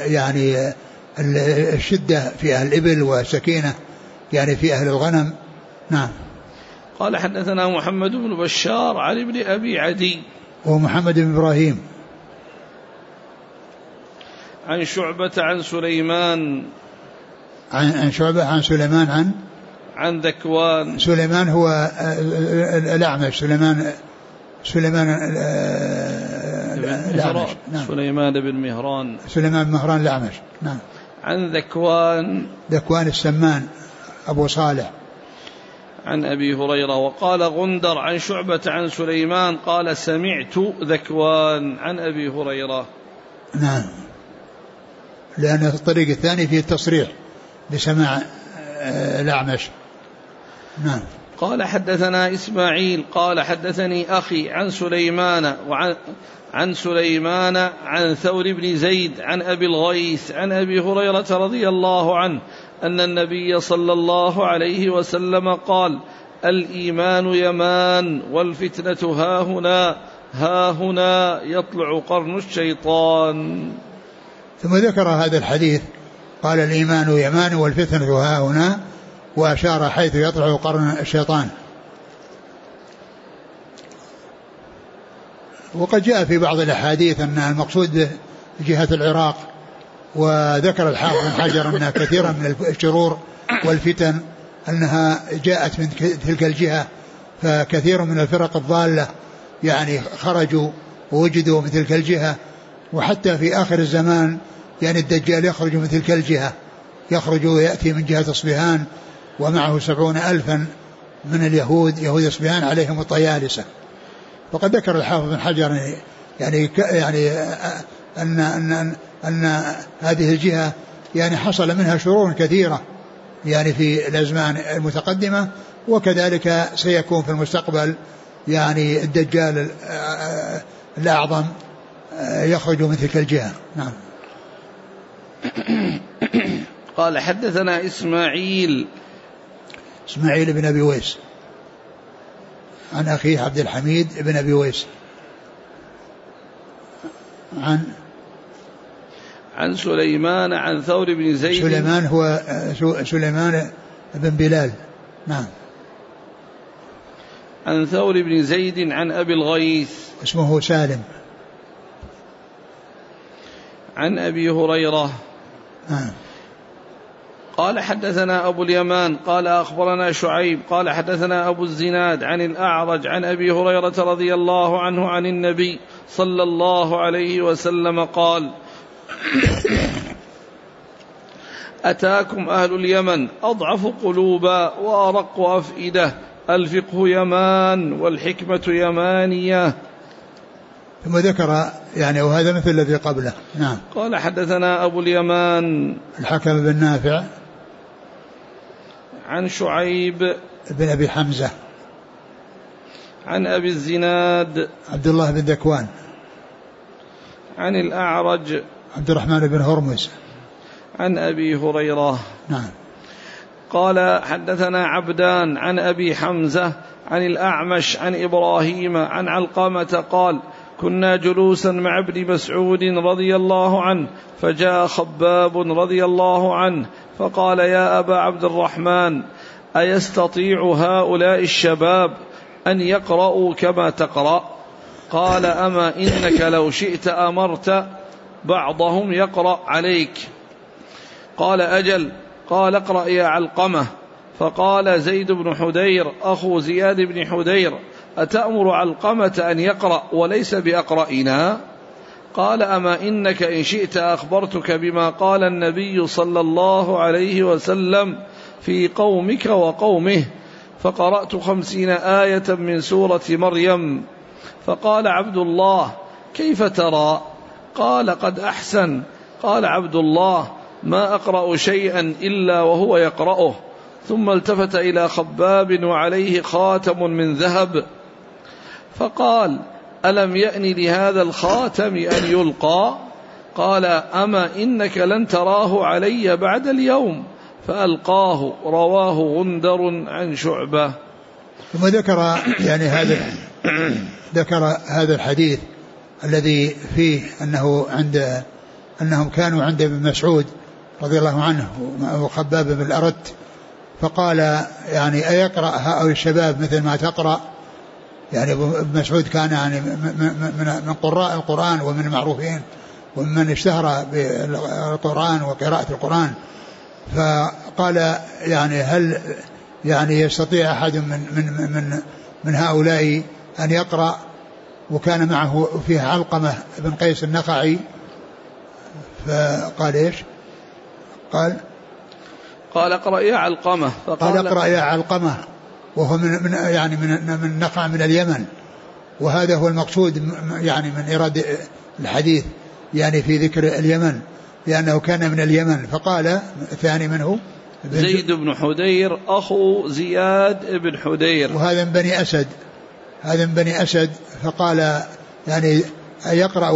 الشدة في أهل الإبل والسكينة في أهل الغنم. نعم. قال حدثنا محمد بن بشار عن ابن أبي عدي ومحمد بن إبراهيم عن شعبة عن سليمان عن شعبة عن سليمان عن ذكوان. سليمان هو الأعمش، سليمان الأعمش. نعم. سليمان بن مهران الأعمش. نعم. عن ذكوان السمان أبو صالح عن أبي هريرة. وقال غندر عن شعبة عن سليمان قال: سمعت ذكوان عن أبي هريرة. نعم، لأن الطريق الثاني فيه التصريح بسماع الأعمش. نعم. قال حدثنا إسماعيل قال حدثني أخي عن سليمان عن ثور بن زيد عن أبي الغيث عن أبي هريرة رضي الله عنه أن النبي صلى الله عليه وسلم قال: الإيمان يمان والفتنة ها هنا يطلع قرن الشيطان. ثم ذكر هذا الحديث قال: الإيمان يمان والفتنة ها هنا، وأشار حيث يطلع قرن الشيطان. وقد جاء في بعض الأحاديث أن المقصود به جهة العراق، وذكر الحافظ بن حجر أن كثيرا من الشرور والفتن أنها جاءت من تلك الجهة، فكثير من الفرق الضالة خرجوا ووجدوا من تلك الجهة. وحتى في آخر الزمان الدجال يخرج من تلك الجهة، يخرج ويأتي من جهة أصبهان ومعه 70,000 من اليهود، يهود أصبهان عليهم الطيالسة. وقد ذكر الحافظ بن حجر أن هذه الجهة حصل منها شرور كثيرة في الأزمان المتقدمة، وكذلك سيكون في المستقبل الدجال الأعظم يخرج من تلك الجهة. نعم. قال حدثنا إسماعيل بن أبي ويس عن أخيه عبد الحميد بن أبي ويس عن سليمان عن ثور بن زيد. سليمان هو سليمان بن بلال. نعم. عن ثور بن زيد عن أبي الغيث اسمه سالم عن أبي هريرة. قال حدثنا أبو اليمان قال أخبرنا شعيب قال حدثنا أبو الزناد عن الأعرج عن أبي هريرة رضي الله عنه عن النبي صلى الله عليه وسلم قال أتاكم أهل اليمن أضعف قلوبا وأرق أفئدة، الفقه يمان والحكمة يمانية. ثم ذكر يعني وهذا مثل الذي قبله. نعم. قال حدثنا أبو اليمان الحكم بن نافع عن شعيب بن أبي حمزة عن أبي الزناد عبد الله بن ذكوان عن الأعرج عبد الرحمن بن هرمز عن أبي هريرة. نعم. قال حدثنا عبدان عن أبي حمزة عن الأعمش عن إبراهيم عن علقمة قال كنا جلوسا مع ابن مسعود رضي الله عنه فجاء خباب رضي الله عنه فقال يا أبا عبد الرحمن أيستطيع هؤلاء الشباب أن يقرأوا كما تقرأ؟ قال أما إنك لو شئت أمرت بعضهم يقرأ عليك. قال أجل. قال اقرأ يا علقمة. فقال زيد بن حدير أخو زياد بن حدير أتأمر علقمة أن يقرأ وليس بأقرئنا؟ قال أما إنك إن شئت أخبرتك بما قال النبي صلى الله عليه وسلم في قومك وقومه. فقرأت 50 آية من سورة مريم. فقال عبد الله كيف ترى؟ قال قد أحسن. قال عبد الله ما أقرأ شيئا إلا وهو يقرأه. ثم التفت إلى خباب وعليه خاتم من ذهب فقال ألم يأن لهذا الخاتم أن يلقى؟ قال أما إنك لن تراه علي بعد اليوم. فألقاه. رواه غندر عن شعبة. ثم ذكر يعني ذكر هذا الحديث الذي فيه أنهم كانوا عند ابن مسعود رضي الله عنه وخباب بن الأرت فقال يعني أيقرأ هؤلاء الشباب مثل ما تقرأ؟ يعني ابن مسعود كان يعني من قراء القرآن ومن المعروفين ومن اشتهر بالقرآن وقراءة القرآن. فقال يعني هل يعني يستطيع أحد من هؤلاء أن يقرأ؟ وكان معه فيه علقمة بن قيس النخعي. فقال إيش؟ قال اقرأ يا علقمة. قال اقرأ يا علقمة وهو من نخع من اليمن. وهذا هو المقصود يعني من إرادة الحديث يعني في ذكر اليمن لأنه كان من اليمن. فقال الثاني منه زيد بن حدير أخو زياد بن حدير وهذا من بني أسد. هذا من بني أسد. فقال يعني يقرأ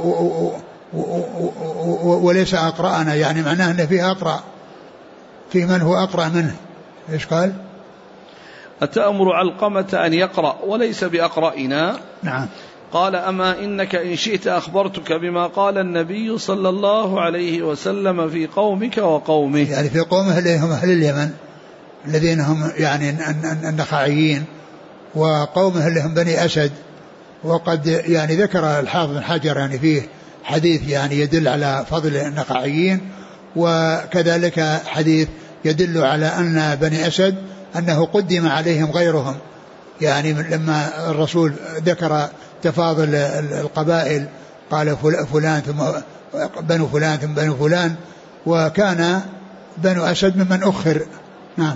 وليس أقرأنا يعني معناه أن فيه أقرأ في من هو أقرأ منه. إيش قال؟ أتأمر علقمة أن يقرأ وليس بأقرئنا؟ نعم. قال أما إنك إن شئت أخبرتك بما قال النبي صلى الله عليه وسلم في قومك وقومه. يعني في قومه اللي هم أهل اليمن الذين هم يعني النخعيين وقومه اللي هم بني أسد. وقد يعني ذكر الحافظ بن حجر يعني فيه حديث يعني يدل على فضل النخعيين وكذلك حديث يدل على أن بني أسد أنه قدم عليهم غيرهم يعني لما الرسول ذكر تفاضل القبائل قال فلان ثم بنو فلان ثم بنو فلان وكان بنو أسد ممن أخر. نعم.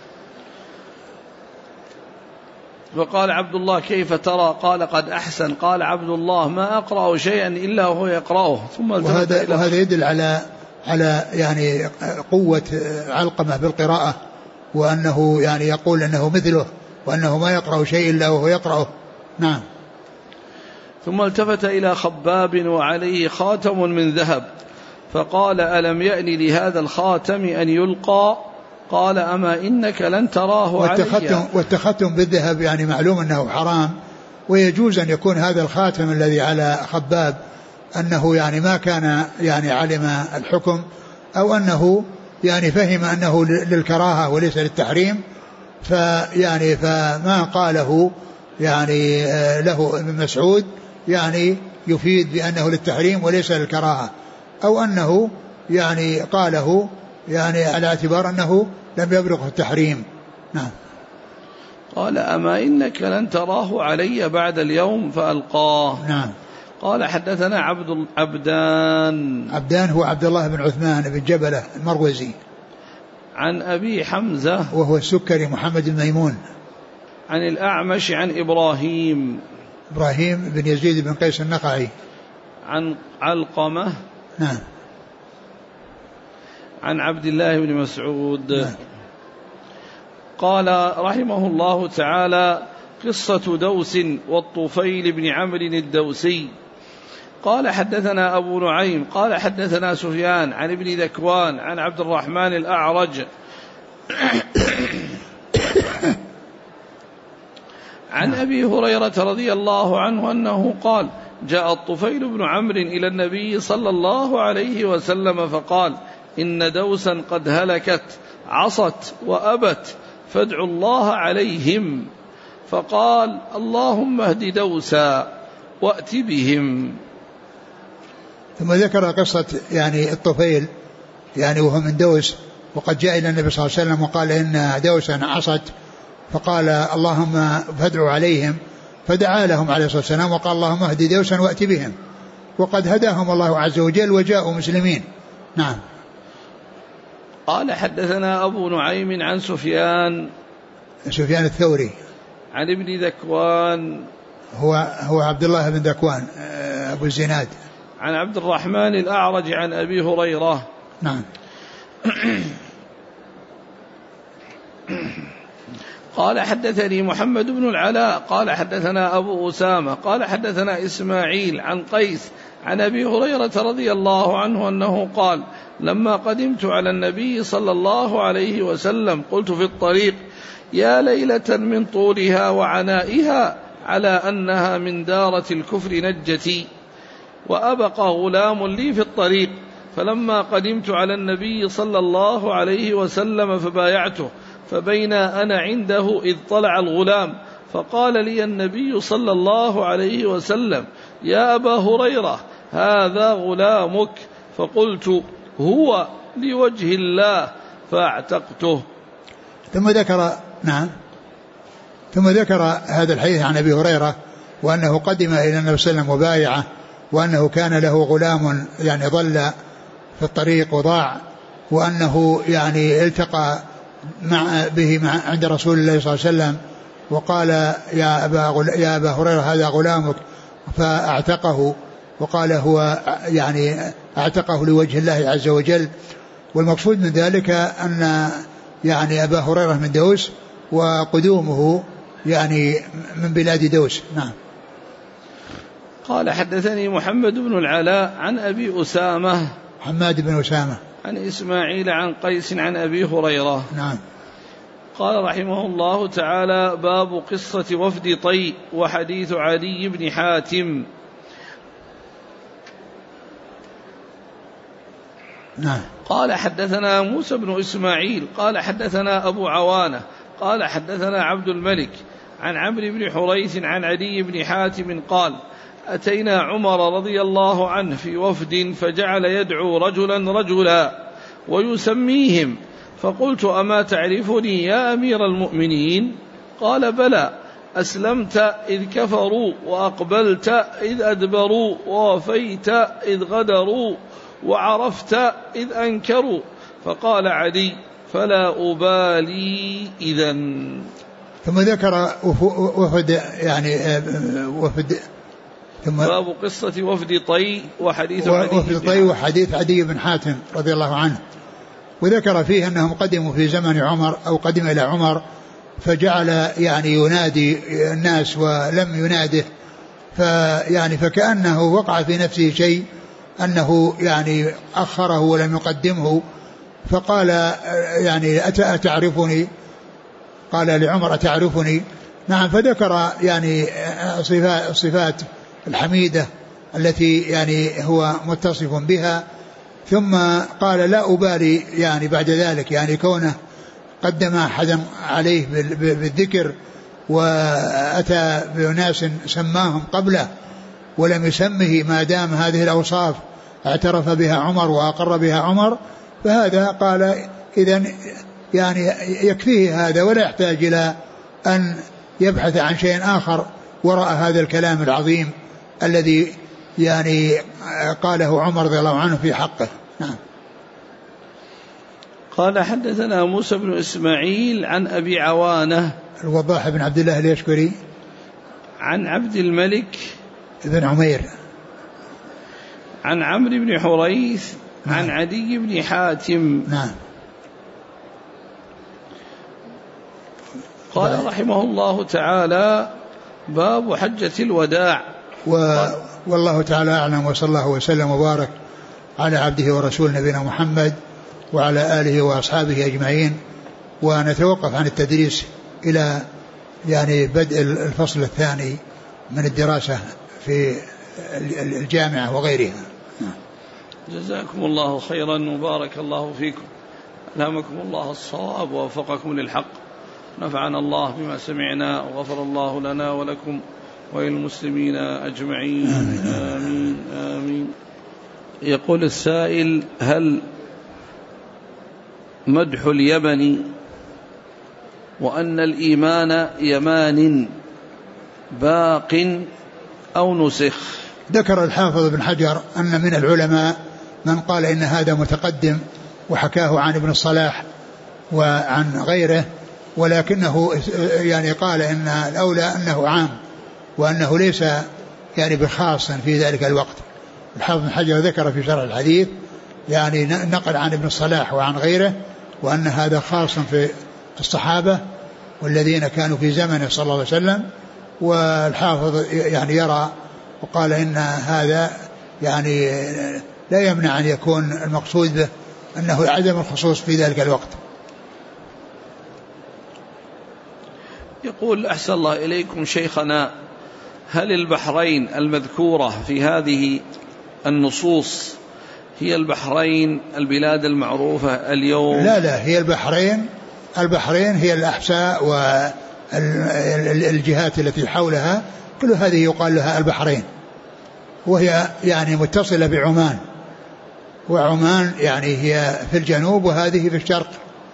وقال عبد الله كيف ترى؟ قال قد أحسن. قال عبد الله ما أقرأ شيئا إلا وهو يقرأه. ثم وهذا يدل على يعني قوة علقمة بالقراءة وأنه يعني يقول أنه مثله وأنه ما يقرأ شيء إلا وهو يقرأه. نعم. ثم التفت إلى خباب وعليه خاتم من ذهب فقال ألم يأن لهذا الخاتم أن يلقى؟ قال أما إنك لن تراه علي. والتختم بالذهب يعني معلوم أنه حرام ويجوز أن يكون هذا الخاتم الذي على خباب أنه يعني ما كان يعني علم الحكم أو أنه يعني فهم أنه للكراهة وليس للتحريم فيعني فما قاله يعني له ابن مسعود يعني يفيد بأنه للتحريم وليس للكراهة أو أنه يعني قاله يعني على اعتبار أنه لم يبلغ التحريم. نعم. قال أما إنك لن تراه علي بعد اليوم فألقاه. نعم. قال حدثنا عبدان هو عبد الله بن عثمان بن جبلة المروزي، عن أبي حمزة وهو السكري محمد الميمون، عن الأعمش عن إبراهيم بن يزيد بن قيس النخعي، عن علقمة نعم عن عبد الله بن مسعود نعم. قال رحمه الله تعالى: قصة دوس والطفيل بن عمرو الدوسي. قال حدثنا أبو نعيم قال حدثنا سفيان عن ابن ذكوان عن عبد الرحمن الأعرج عن أبي هريرة رضي الله عنه أنه قال: جاء الطفيل بن عمرو إلى النبي صلى الله عليه وسلم فقال: إن دوسا قد هلكت، عصت وأبت، فادعوا الله عليهم. فقال: اللهم اهد دوسا وأت بهم. ثم ذكر قصة يعني الطفيل، يعني وهو من دوس، وقد جاء إلى النبي صلى الله عليه وسلم وقال إن دوسا عصت، فقال: اللهم فادعوا عليهم، فدعا لهم عليه الصلاة والسلام وقال: اللهم اهد دوسا وأت بهم، وقد هداهم الله عز وجل وجاءوا مسلمين. نعم. قال حدثنا أبو نعيم عن سفيان الثوري عن ابن ذكوان، هو عبد الله بن ذكوان أبو الزناد، عن عبد الرحمن الأعرج عن أبي هريرة. نعم. قال حدثني محمد بن العلاء قال حدثنا أبو أسامة قال حدثنا إسماعيل عن قيس عن أبي هريرة رضي الله عنه أنه قال: لما قدمت على النبي صلى الله عليه وسلم قلت في الطريق: يا ليلة من طولها وعنائها على أنها من دارة الكفر نجتي. وأبقى غلام لي في الطريق، فلما قدمت على النبي صلى الله عليه وسلم فبايعته، فبين أنا عنده إذ طلع الغلام، فقال لي النبي صلى الله عليه وسلم: يا أبا هريرة هذا غلامك. فقلت: هو لوجه الله، فاعتقته. ثم ذكر هذا الحديث عن أبي هريرة، وأنه قدم إلى النبي صلى الله عليه وسلم وبايعه، وأنه كان له غلام يعني ضل في الطريق وضاع، وأنه يعني التقى به عند رسول الله صلى الله عليه وسلم وقال: يا أبا هريرة هذا غلامك، فاعتقه، وقال هو يعني اعتقه لوجه الله عز وجل. والمقصود من ذلك أن يعني أبا هريرة من دوس، وقدومه يعني من بلاد دوس. نعم. قال حدثني محمد بن العلاء عن أبي أسامة حماد بن أسامة عن إسماعيل عن قيس عن أبي هريرة. نعم. قال رحمه الله تعالى: باب قصة وفد طي وحديث عدي بن حاتم. نعم. قال حدثنا موسى بن إسماعيل قال حدثنا أبو عوانة قال حدثنا عبد الملك عن عمرو بن حريث عن عدي بن حاتم قال: أتينا عمر رضي الله عنه في وفد، فجعل يدعو رجلا ويسميهم، فقلت: أما تعرفني يا أمير المؤمنين؟ قال: بلى، أسلمت إذ كفروا، وأقبلت إذ أدبروا، ووفيت إذ غدروا، وعرفت إذ أنكروا. فقال عدي: فلا أبالي إذن. ثم ذكر وفد يعني وفد، ثم باب قصة وفد طي وحديث عدي بن حاتم رضي الله عنه. وذكر فيه أنهم قدموا في زمن عمر، أو قدم إلى عمر، فجعل يعني ينادي الناس ولم يناده، فكأنه وقع في نفسه شيء، أنه يعني أخره ولم يقدمه، فقال يعني أتعرفني؟ قال لعمر: أتعرفني؟ نعم. فذكر يعني الصفات الحميدة التي يعني هو متصف بها، ثم قال: لا أبالي يعني بعد ذلك، يعني كونه قدم أحدا عليه بالذكر وأتى بناس سماهم قبله ولم يسمه، ما دام هذه الأوصاف اعترف بها عمر وأقر بها عمر، فهذا قال إذن يعني يكفيه هذا ولا يحتاج إلى أن يبحث عن شيء آخر وراء هذا الكلام العظيم الذي يعني قاله عمر رضي الله عنه في حقه. نعم. قال حدثنا موسى بن إسماعيل عن أبي عوانة الوضاح بن عبد الله اليشكري عن عبد الملك بن عمير عن عمرو بن حريث عن عدي بن حاتم. نعم. قال رحمه الله تعالى باب حجة الوداع. والله تعالى أعلم، وصلى الله وسلم وبارك على عبده ورسول نبينا محمد وعلى آله وأصحابه أجمعين. ونتوقف عن التدريس إلى يعني بدء الفصل الثاني من الدراسة في الجامعة وغيرها. جزاكم الله خيرا وبارك الله فيكم، ألهمكم الله الصواب ووفقكم للحق، نفعنا الله بما سمعنا وغفر الله لنا ولكم وللمسلمين أجمعين. آمين آمين. يقول السائل: هل مدح اليمن وأن الإيمان يمان باق أو نسخ؟ ذكر الحافظ بن حجر أن من العلماء من قال إن هذا متقدم وحكاه عن ابن الصلاح وعن غيره، ولكنه يعني قال إن الأولى أنه عام وأنه ليس يعني بخاص في ذلك الوقت. الحافظ بن حجر ذكر في شرح الحديث يعني نقل عن ابن الصلاح وعن غيره وأن هذا خاص في الصحابة والذين كانوا في زمنه صلى الله عليه وسلم. والحافظ يعني يرى وقال إن هذا يعني لا يمنع أن يكون المقصود به أنه عدم الخصوص في ذلك الوقت. يقول: أحسن الله إليكم شيخنا، هل البحرين المذكورة في هذه النصوص هي البحرين البلاد المعروفة اليوم؟ لا، هي البحرين هي الأحساء والجهات التي حولها، كل هذه يقال لها البحرين، وهي يعني متصلة بعمان، وعمان يعني هي في الجنوب وهذه في الشرق،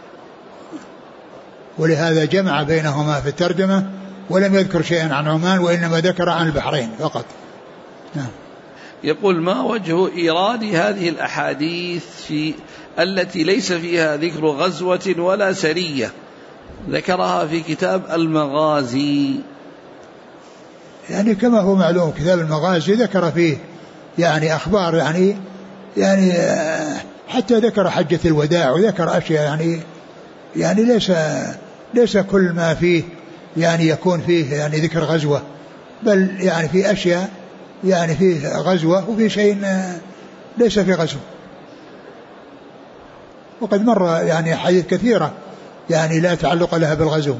ولهذا جمع بينهما في الترجمة ولم يذكر شيئا عن عمان وإنما ذكر عن البحرين فقط. نعم. يقول: ما وجه إيراد هذه الأحاديث التي ليس فيها ذكر غزوة ولا سرية، ذكرها في كتاب المغازي؟ يعني كما هو معلوم كتاب المغازي ذكر فيه يعني أخبار يعني حتى ذكر حجة الوداع وذكر أشياء يعني ليس كل ما فيه يعني يكون فيه يعني ذكر غزوة، بل يعني في أشياء يعني فيه غزوة وفي شيء ليس في غزوة. وقد مر يعني حديث كثيرة يعني لا تعلق لها بالغزو.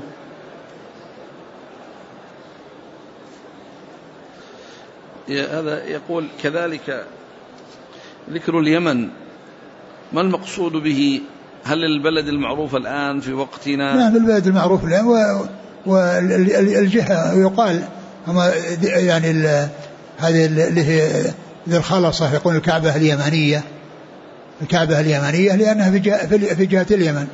هذا يقول كذلك ذكر اليمن، ما المقصود به؟ هل البلد المعروف الآن في وقتنا؟ نعم، البلد المعروف الآن والجهة يقال هم يعني هذه اللي هي ذي الخلصة، يقول الكعبة اليمنية لأنها في جهة اليمن.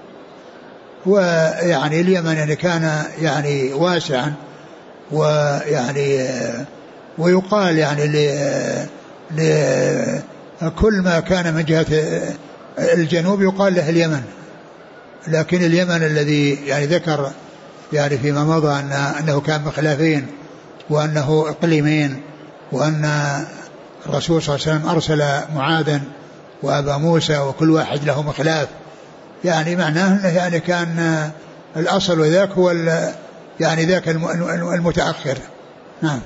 ويعني اليمن يعني كان يعني واسعا، ويعني ويقال يعني لكل ما كان من جهة الجنوب يقال له اليمن. لكن اليمن الذي يعني ذكر يعني فيما مضى أنه كان بخلافين وأنه إقليمين، وأن الرسول صلى الله عليه وسلم أرسل معاذا وأبا موسى وكل واحد له مخلاف، يعني معناه أنه يعني كان الأصل وذاك هو يعني ذاك المتأخر. نعم.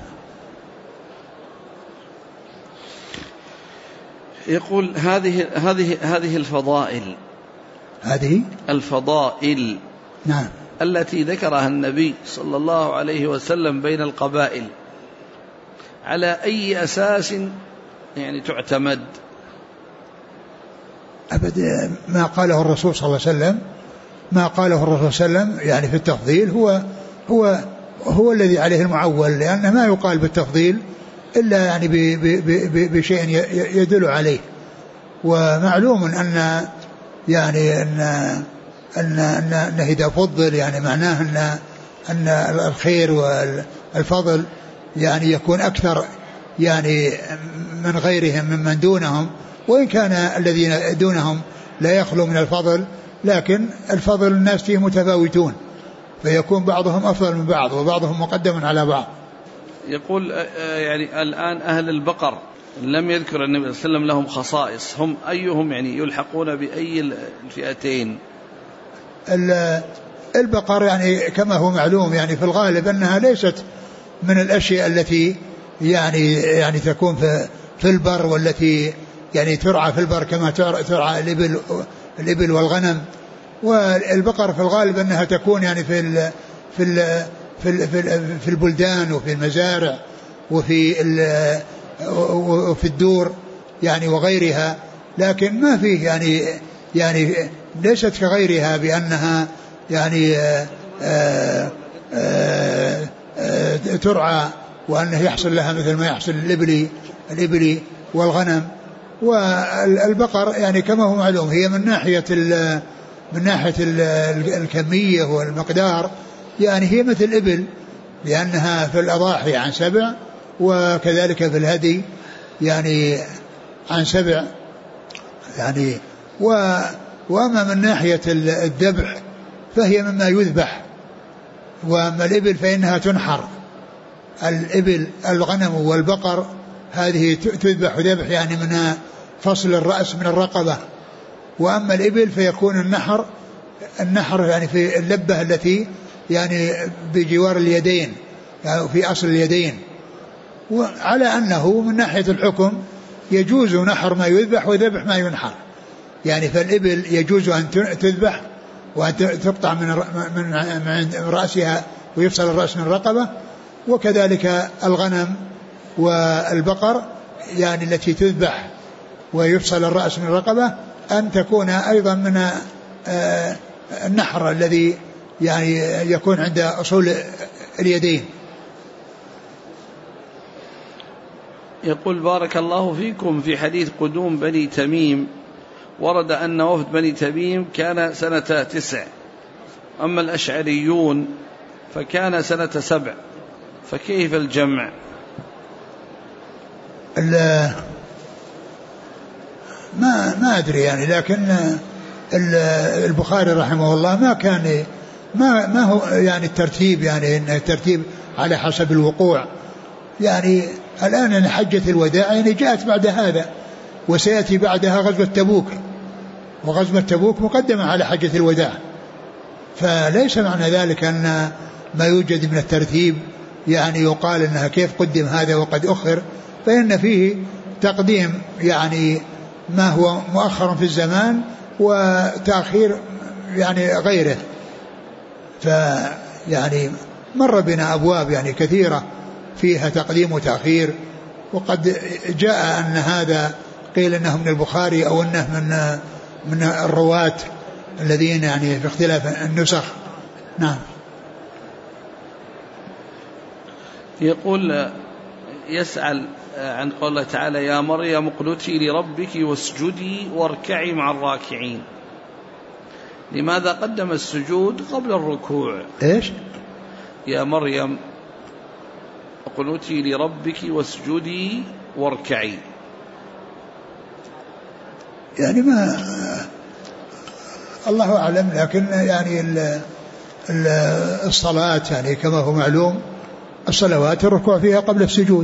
يقول: هذه الفضائل نعم التي ذكرها النبي صلى الله عليه وسلم بين القبائل، على أي أساس يعني تعتمد؟ أبدا ما قاله الرسول صلى الله عليه وسلم، ما قاله الرسول صلى الله عليه وسلم يعني في التفضيل هو الذي عليه المعول، لأنه ما يقال بالتفضيل إلا يعني بشيء يدل عليه. ومعلوم أن يعني أنه إذا فضل يعني معناه أن الخير والفضل يعني يكون أكثر يعني من غيرهم ممن دونهم، وإن كان الذين دونهم لا يخلو من الفضل، لكن الفضل الناس فيه متفاوتون، فيكون بعضهم أفضل من بعض وبعضهم مقدم على بعض. يقول يعني الآن أهل البقر لم يذكر النبي صلى الله عليه وسلم لهم خصائص، هم أيهم يعني يلحقون بأي الفئتين؟ البقر يعني كما هو معلوم يعني في الغالب أنها ليست من الأشياء التي يعني تكون في البر، والتي يعني ترعى في البر كما ترعى الإبل والغنم. والبقر في الغالب أنها تكون يعني في البلدان وفي المزارع وفي الدور يعني وغيرها، لكن ما فيه يعني ليست كغيرها بأنها يعني ترعى وأنه يحصل لها مثل ما يحصل الإبل والغنم. والبقر يعني كما هو معلوم هي من ناحية الكمية والمقدار يعني هي مثل الإبل، لأنها في الأضاحي عن 7، وكذلك في الهدي يعني عن 7 يعني. وأما من ناحية الذبح فهي مما يذبح، وأما الإبل فإنها تنحر. الإبل الغنم والبقر هذه تذبح ذبح يعني من فصل الرأس من الرقبة، وأما الإبل فيكون النحر يعني في اللبة التي يعني بجوار اليدين يعني في أصل اليدين. وعلى أنه من ناحية الحكم يجوز نحر ما يذبح وذبح ما ينحر، يعني فالإبل يجوز أن تذبح وأن تقطع من رأسها ويفصل الرأس من الرقبة، وكذلك الغنم والبقر يعني التي تذبح ويفصل الرأس من الرقبة أن تكون أيضا من النحر الذي يعني يكون عند أصول اليدين. يقول بارك الله فيكم، في حديث قدوم بني تميم ورد أن وفد بني تميم كان سنة 9، أما الأشعريون فكان سنة 7، فكيف الجمع؟ ما أدري يعني، لكن البخاري رحمه الله ما هو يعني الترتيب، يعني إن الترتيب على حسب الوقوع. يعني الآن حجة الوداع يعني جاءت بعد هذا، وسيأتي بعدها غزوة تبوك، وغزوة تبوك مقدمة على حجة الوداع، فليس معنى ذلك أن ما يوجد من الترتيب يعني يقال أنها كيف قدم هذا وقد أخر، فإن فيه تقديم يعني ما هو مؤخر في الزمان وتأخير يعني غيره. فيعني مر بنا أبواب يعني كثيرة فيها تقديم وتأخير، وقد جاء أن هذا قيل أنه من البخاري أو أنه من الرواة الذين يعني في اختلاف النسخ. نعم. يقول يسأل عن قول الله تعالى يا مريم اقنتي لربك واسجدي واركعي مع الراكعين، لماذا قدم السجود قبل الركوع؟ إيش؟ يا مريم اقنتي لربك واسجدي واركعي، يعني ما الله أعلم، لكن يعني الصلاة يعني كما هو معلوم الصلوات الركوع فيها قبل السجود،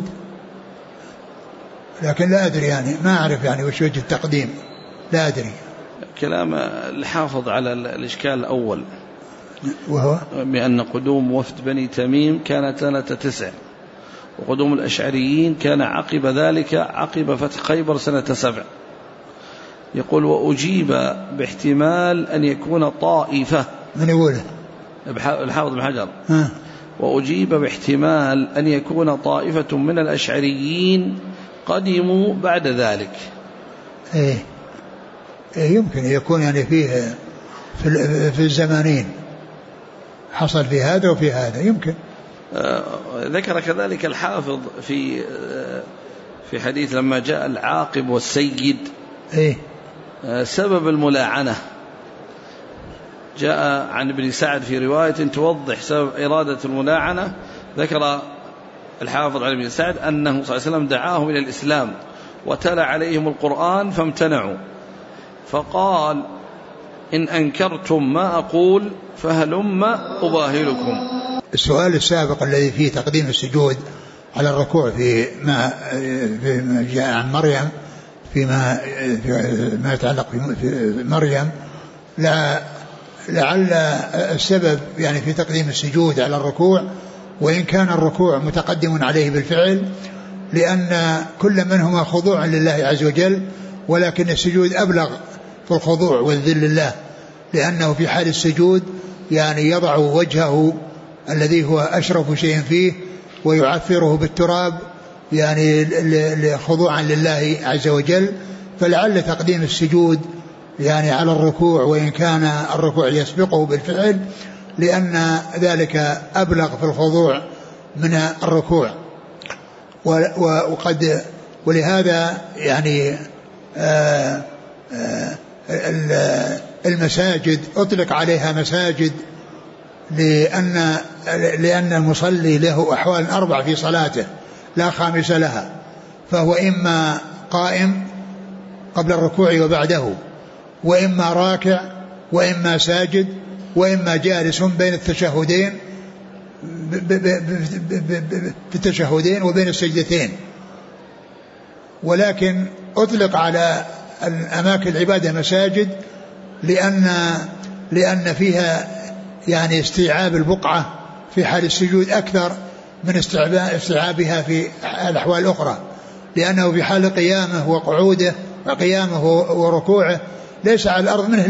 لكن لا أدري يعني ما أعرف يعني وش وجه التقديم، لا أدري. كلام الحافظ على الإشكال الأول، وهو بأن قدوم وفد بني تميم كانت سنة 9، وقدوم الأشعريين كان عقب ذلك عقب فتح خيبر سنة 7. يقول وأجيب باحتمال أن يكون طائفة، من يقوله الحافظ بن حجر، وأجيب باحتمال أن يكون طائفة من الأشعريين قدموا بعد ذلك. إيه يمكن يكون يعني فيه في الزمانين حصل في هذا وفي هذا يمكن. ذكر كذلك الحافظ في حديث لما جاء العاقب والسيد، إيه سبب الملاعنة جاء عن ابن سعد في رواية توضح سبب إرادة الملاعنة. ذكر الحافظ علي بن سعد أنه صلى الله عليه وسلم دعاهم إلى الإسلام وتلا عليهم القرآن فامتنعوا، فقال إن أنكرتم ما أقول فهلم أباهلكم. السؤال السابق الذي فيه تقديم السجود على الركوع فيما جاء عن مريم فيما يتعلق في مريم، لعل السبب يعني في تقديم السجود على الركوع، وإن كان الركوع متقدم عليه بالفعل، لأن كل منهما خضوع لله عز وجل، ولكن السجود أبلغ في الخضوع والذل لله، لأنه في حال السجود يعني يضع وجهه الذي هو أشرف شيء فيه ويعفره بالتراب يعني خضوعا لله عز وجل. فلعل تقديم السجود يعني على الركوع وإن كان الركوع يسبقه بالفعل، لأن ذلك أبلغ في الخضوع من الركوع. وقد ولهذا يعني المساجد أطلق عليها مساجد لأن المصلي له أحوال 4 في صلاته لا خامس لها، فهو إما قائم قبل الركوع وبعده، وإما راكع، وإما ساجد، وإما جالس بين التشهدين في التشهدين وبين السجدتين. ولكن أطلق على أماكن العبادة مساجد لأن فيها يعني استيعاب البقعة في حال السجود أكثر من استيعابها في الأحوال الأخرى، لأنه في حال قيامه وقعوده وقيامه وركوعه ليس على الأرض منه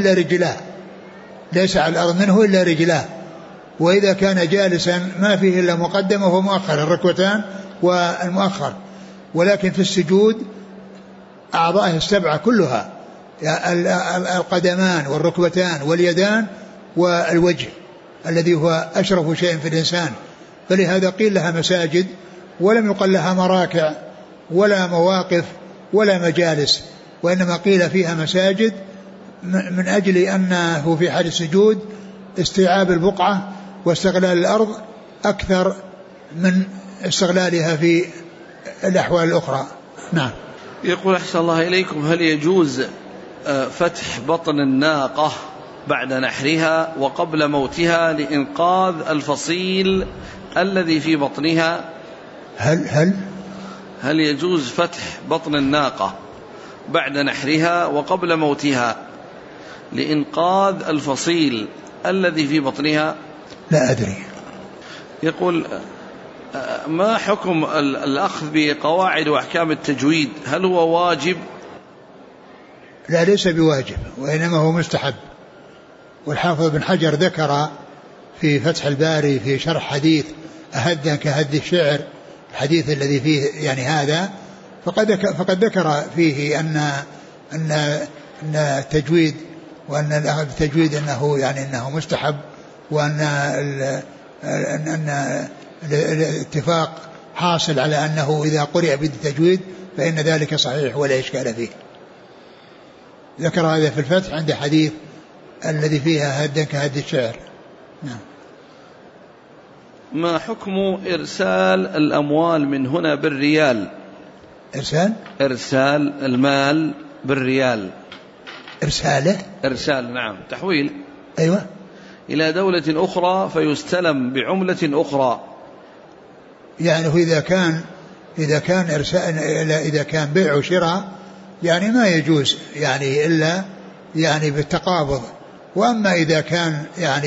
إلا رجلاه، وإذا كان جالسا ما فيه إلا مقدمه ومؤخر، الركوتان والمؤخر. ولكن في السجود أعضائه 7 كلها، القدمان والركبتان واليدان والوجه الذي هو أشرف شيء في الإنسان، فلهذا قيل لها مساجد، ولم يقل لها مراكع ولا مواقف ولا مجالس، وإنما قيل فيها مساجد من أجل أنه في حال السجود استيعاب البقعة واستغلال الأرض أكثر من استغلالها في الأحوال الأخرى. نعم. يقول أحسن الله إليكم: هل يجوز فتح بطن الناقة بعد نحرها وقبل موتها لإنقاذ الفصيل الذي في بطنها؟ هل يجوز فتح بطن الناقة بعد نحرها وقبل موتها لإنقاذ الفصيل الذي في بطنها؟ لا أدري. يقول: ما حكم الأخذ بقواعد وأحكام التجويد؟ هل هو واجب؟ لا، ليس بواجب، وإنما هو مستحب. والحافظ بن حجر ذكر في فتح الباري في شرح حديث أهدا كهد الشعر، الحديث الذي فيه يعني هذا، فقد ذكر فيه أن التجويد، وأن التجويد أنه مستحب، وأن الاتفاق حاصل على أنه إذا قرئ بالتجويد فإن ذلك صحيح ولا إشكال فيه. ذكر هذا في الفتح عند حديث الذي فيها هدا كهد الشعر. نعم. ما حكم إرسال الأموال من هنا بالريال؟ إرسال المال بالريال. إرسال نعم، تحويل. أيوة. إلى دولة أخرى فيستلم بعملة أخرى. يعني إذا كان إرسال، إذا كان بيع وشراء يعني ما يجوز يعني إلا يعني بالتقابض. وأما إذا كان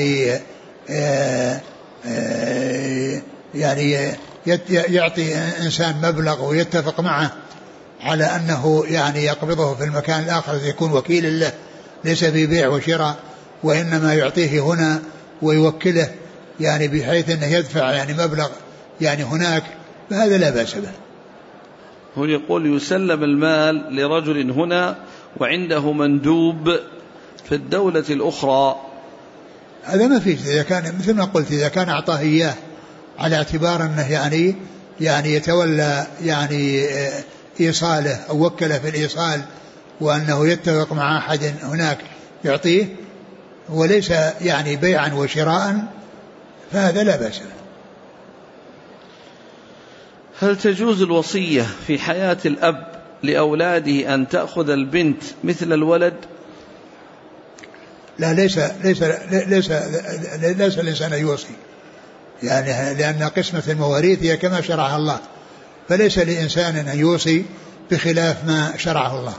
يعني يعطي إنسان مبلغ ويتفق معه على أنه يعني يقبضه في المكان الآخر يكون وكيل له، ليس في بيع وشراء، وإنما يعطيه هنا ويوكله يعني بحيث أنه يدفع يعني مبلغ يعني هناك، فهذا لا بأس به. هو يقول: يسلم المال لرجل هنا وعنده مندوب في الدولة الأخرى. هذا ما فيه، إذا كان مثل ما قلت، إذا كان أعطاه إياه على اعتبار أنه يعني يتولى يعني إيصاله أو وكله في الإيصال وأنه يتفق مع أحد هناك يعطيه وليس يعني بيعا وشراء فهذا لا بأس. هل تجوز الوصية في حياة الأب لأولاده أن تأخذ البنت مثل الولد؟ لا، ليس الإنسان يوصي، يعني لأن قسمة المواريث هي كما شرعها الله، فليس لإنسان أن يوصي بخلاف ما شرعه الله.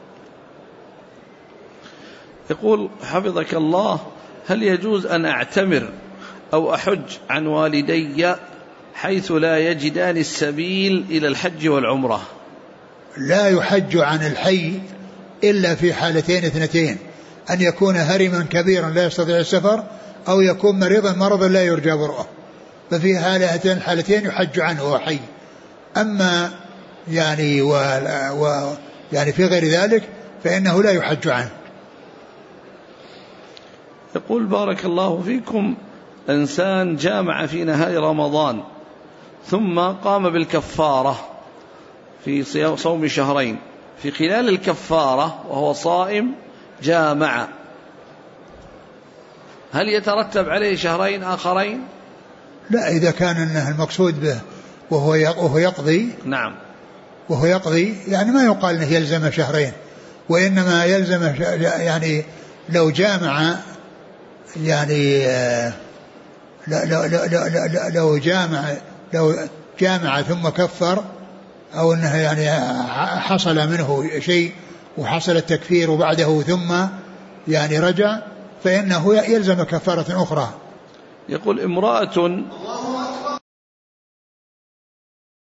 يقول حفظك الله: هل يجوز أن أعتمر أو أحج عن والدي حيث لا يجدان السبيل إلى الحج والعمرة؟ لا يحج عن الحي إلا في حالتين اثنتين: أن يكون هرما كبيرا لا يستطيع السفر، أو يكون مريضا مرضا لا يرجى برؤه، ففي هاتين الحالتين يحج عنه وهو حي. أما يعني يعني في غير ذلك فإنه لا يحج عنه. يقول بارك الله فيكم: إنسان جامع في نهاية رمضان ثم قام بالكفارة في صوم شهرين، في خلال الكفارة وهو صائم جامع، هل يترتب عليه شهرين آخرين؟ لا، إذا كان أنه المقصود به وهو يقضي. نعم، وهو يقضي يعني ما يقال أنه يلزم شهرين، وإنما يلزم يعني لو جامع، يعني لو جامع ثم كفر، أو أنه يعني حصل منه شيء وحصل التكفير وبعده ثم يعني رجع، فإنه يلزم كفارة أخرى. يقول: امرأة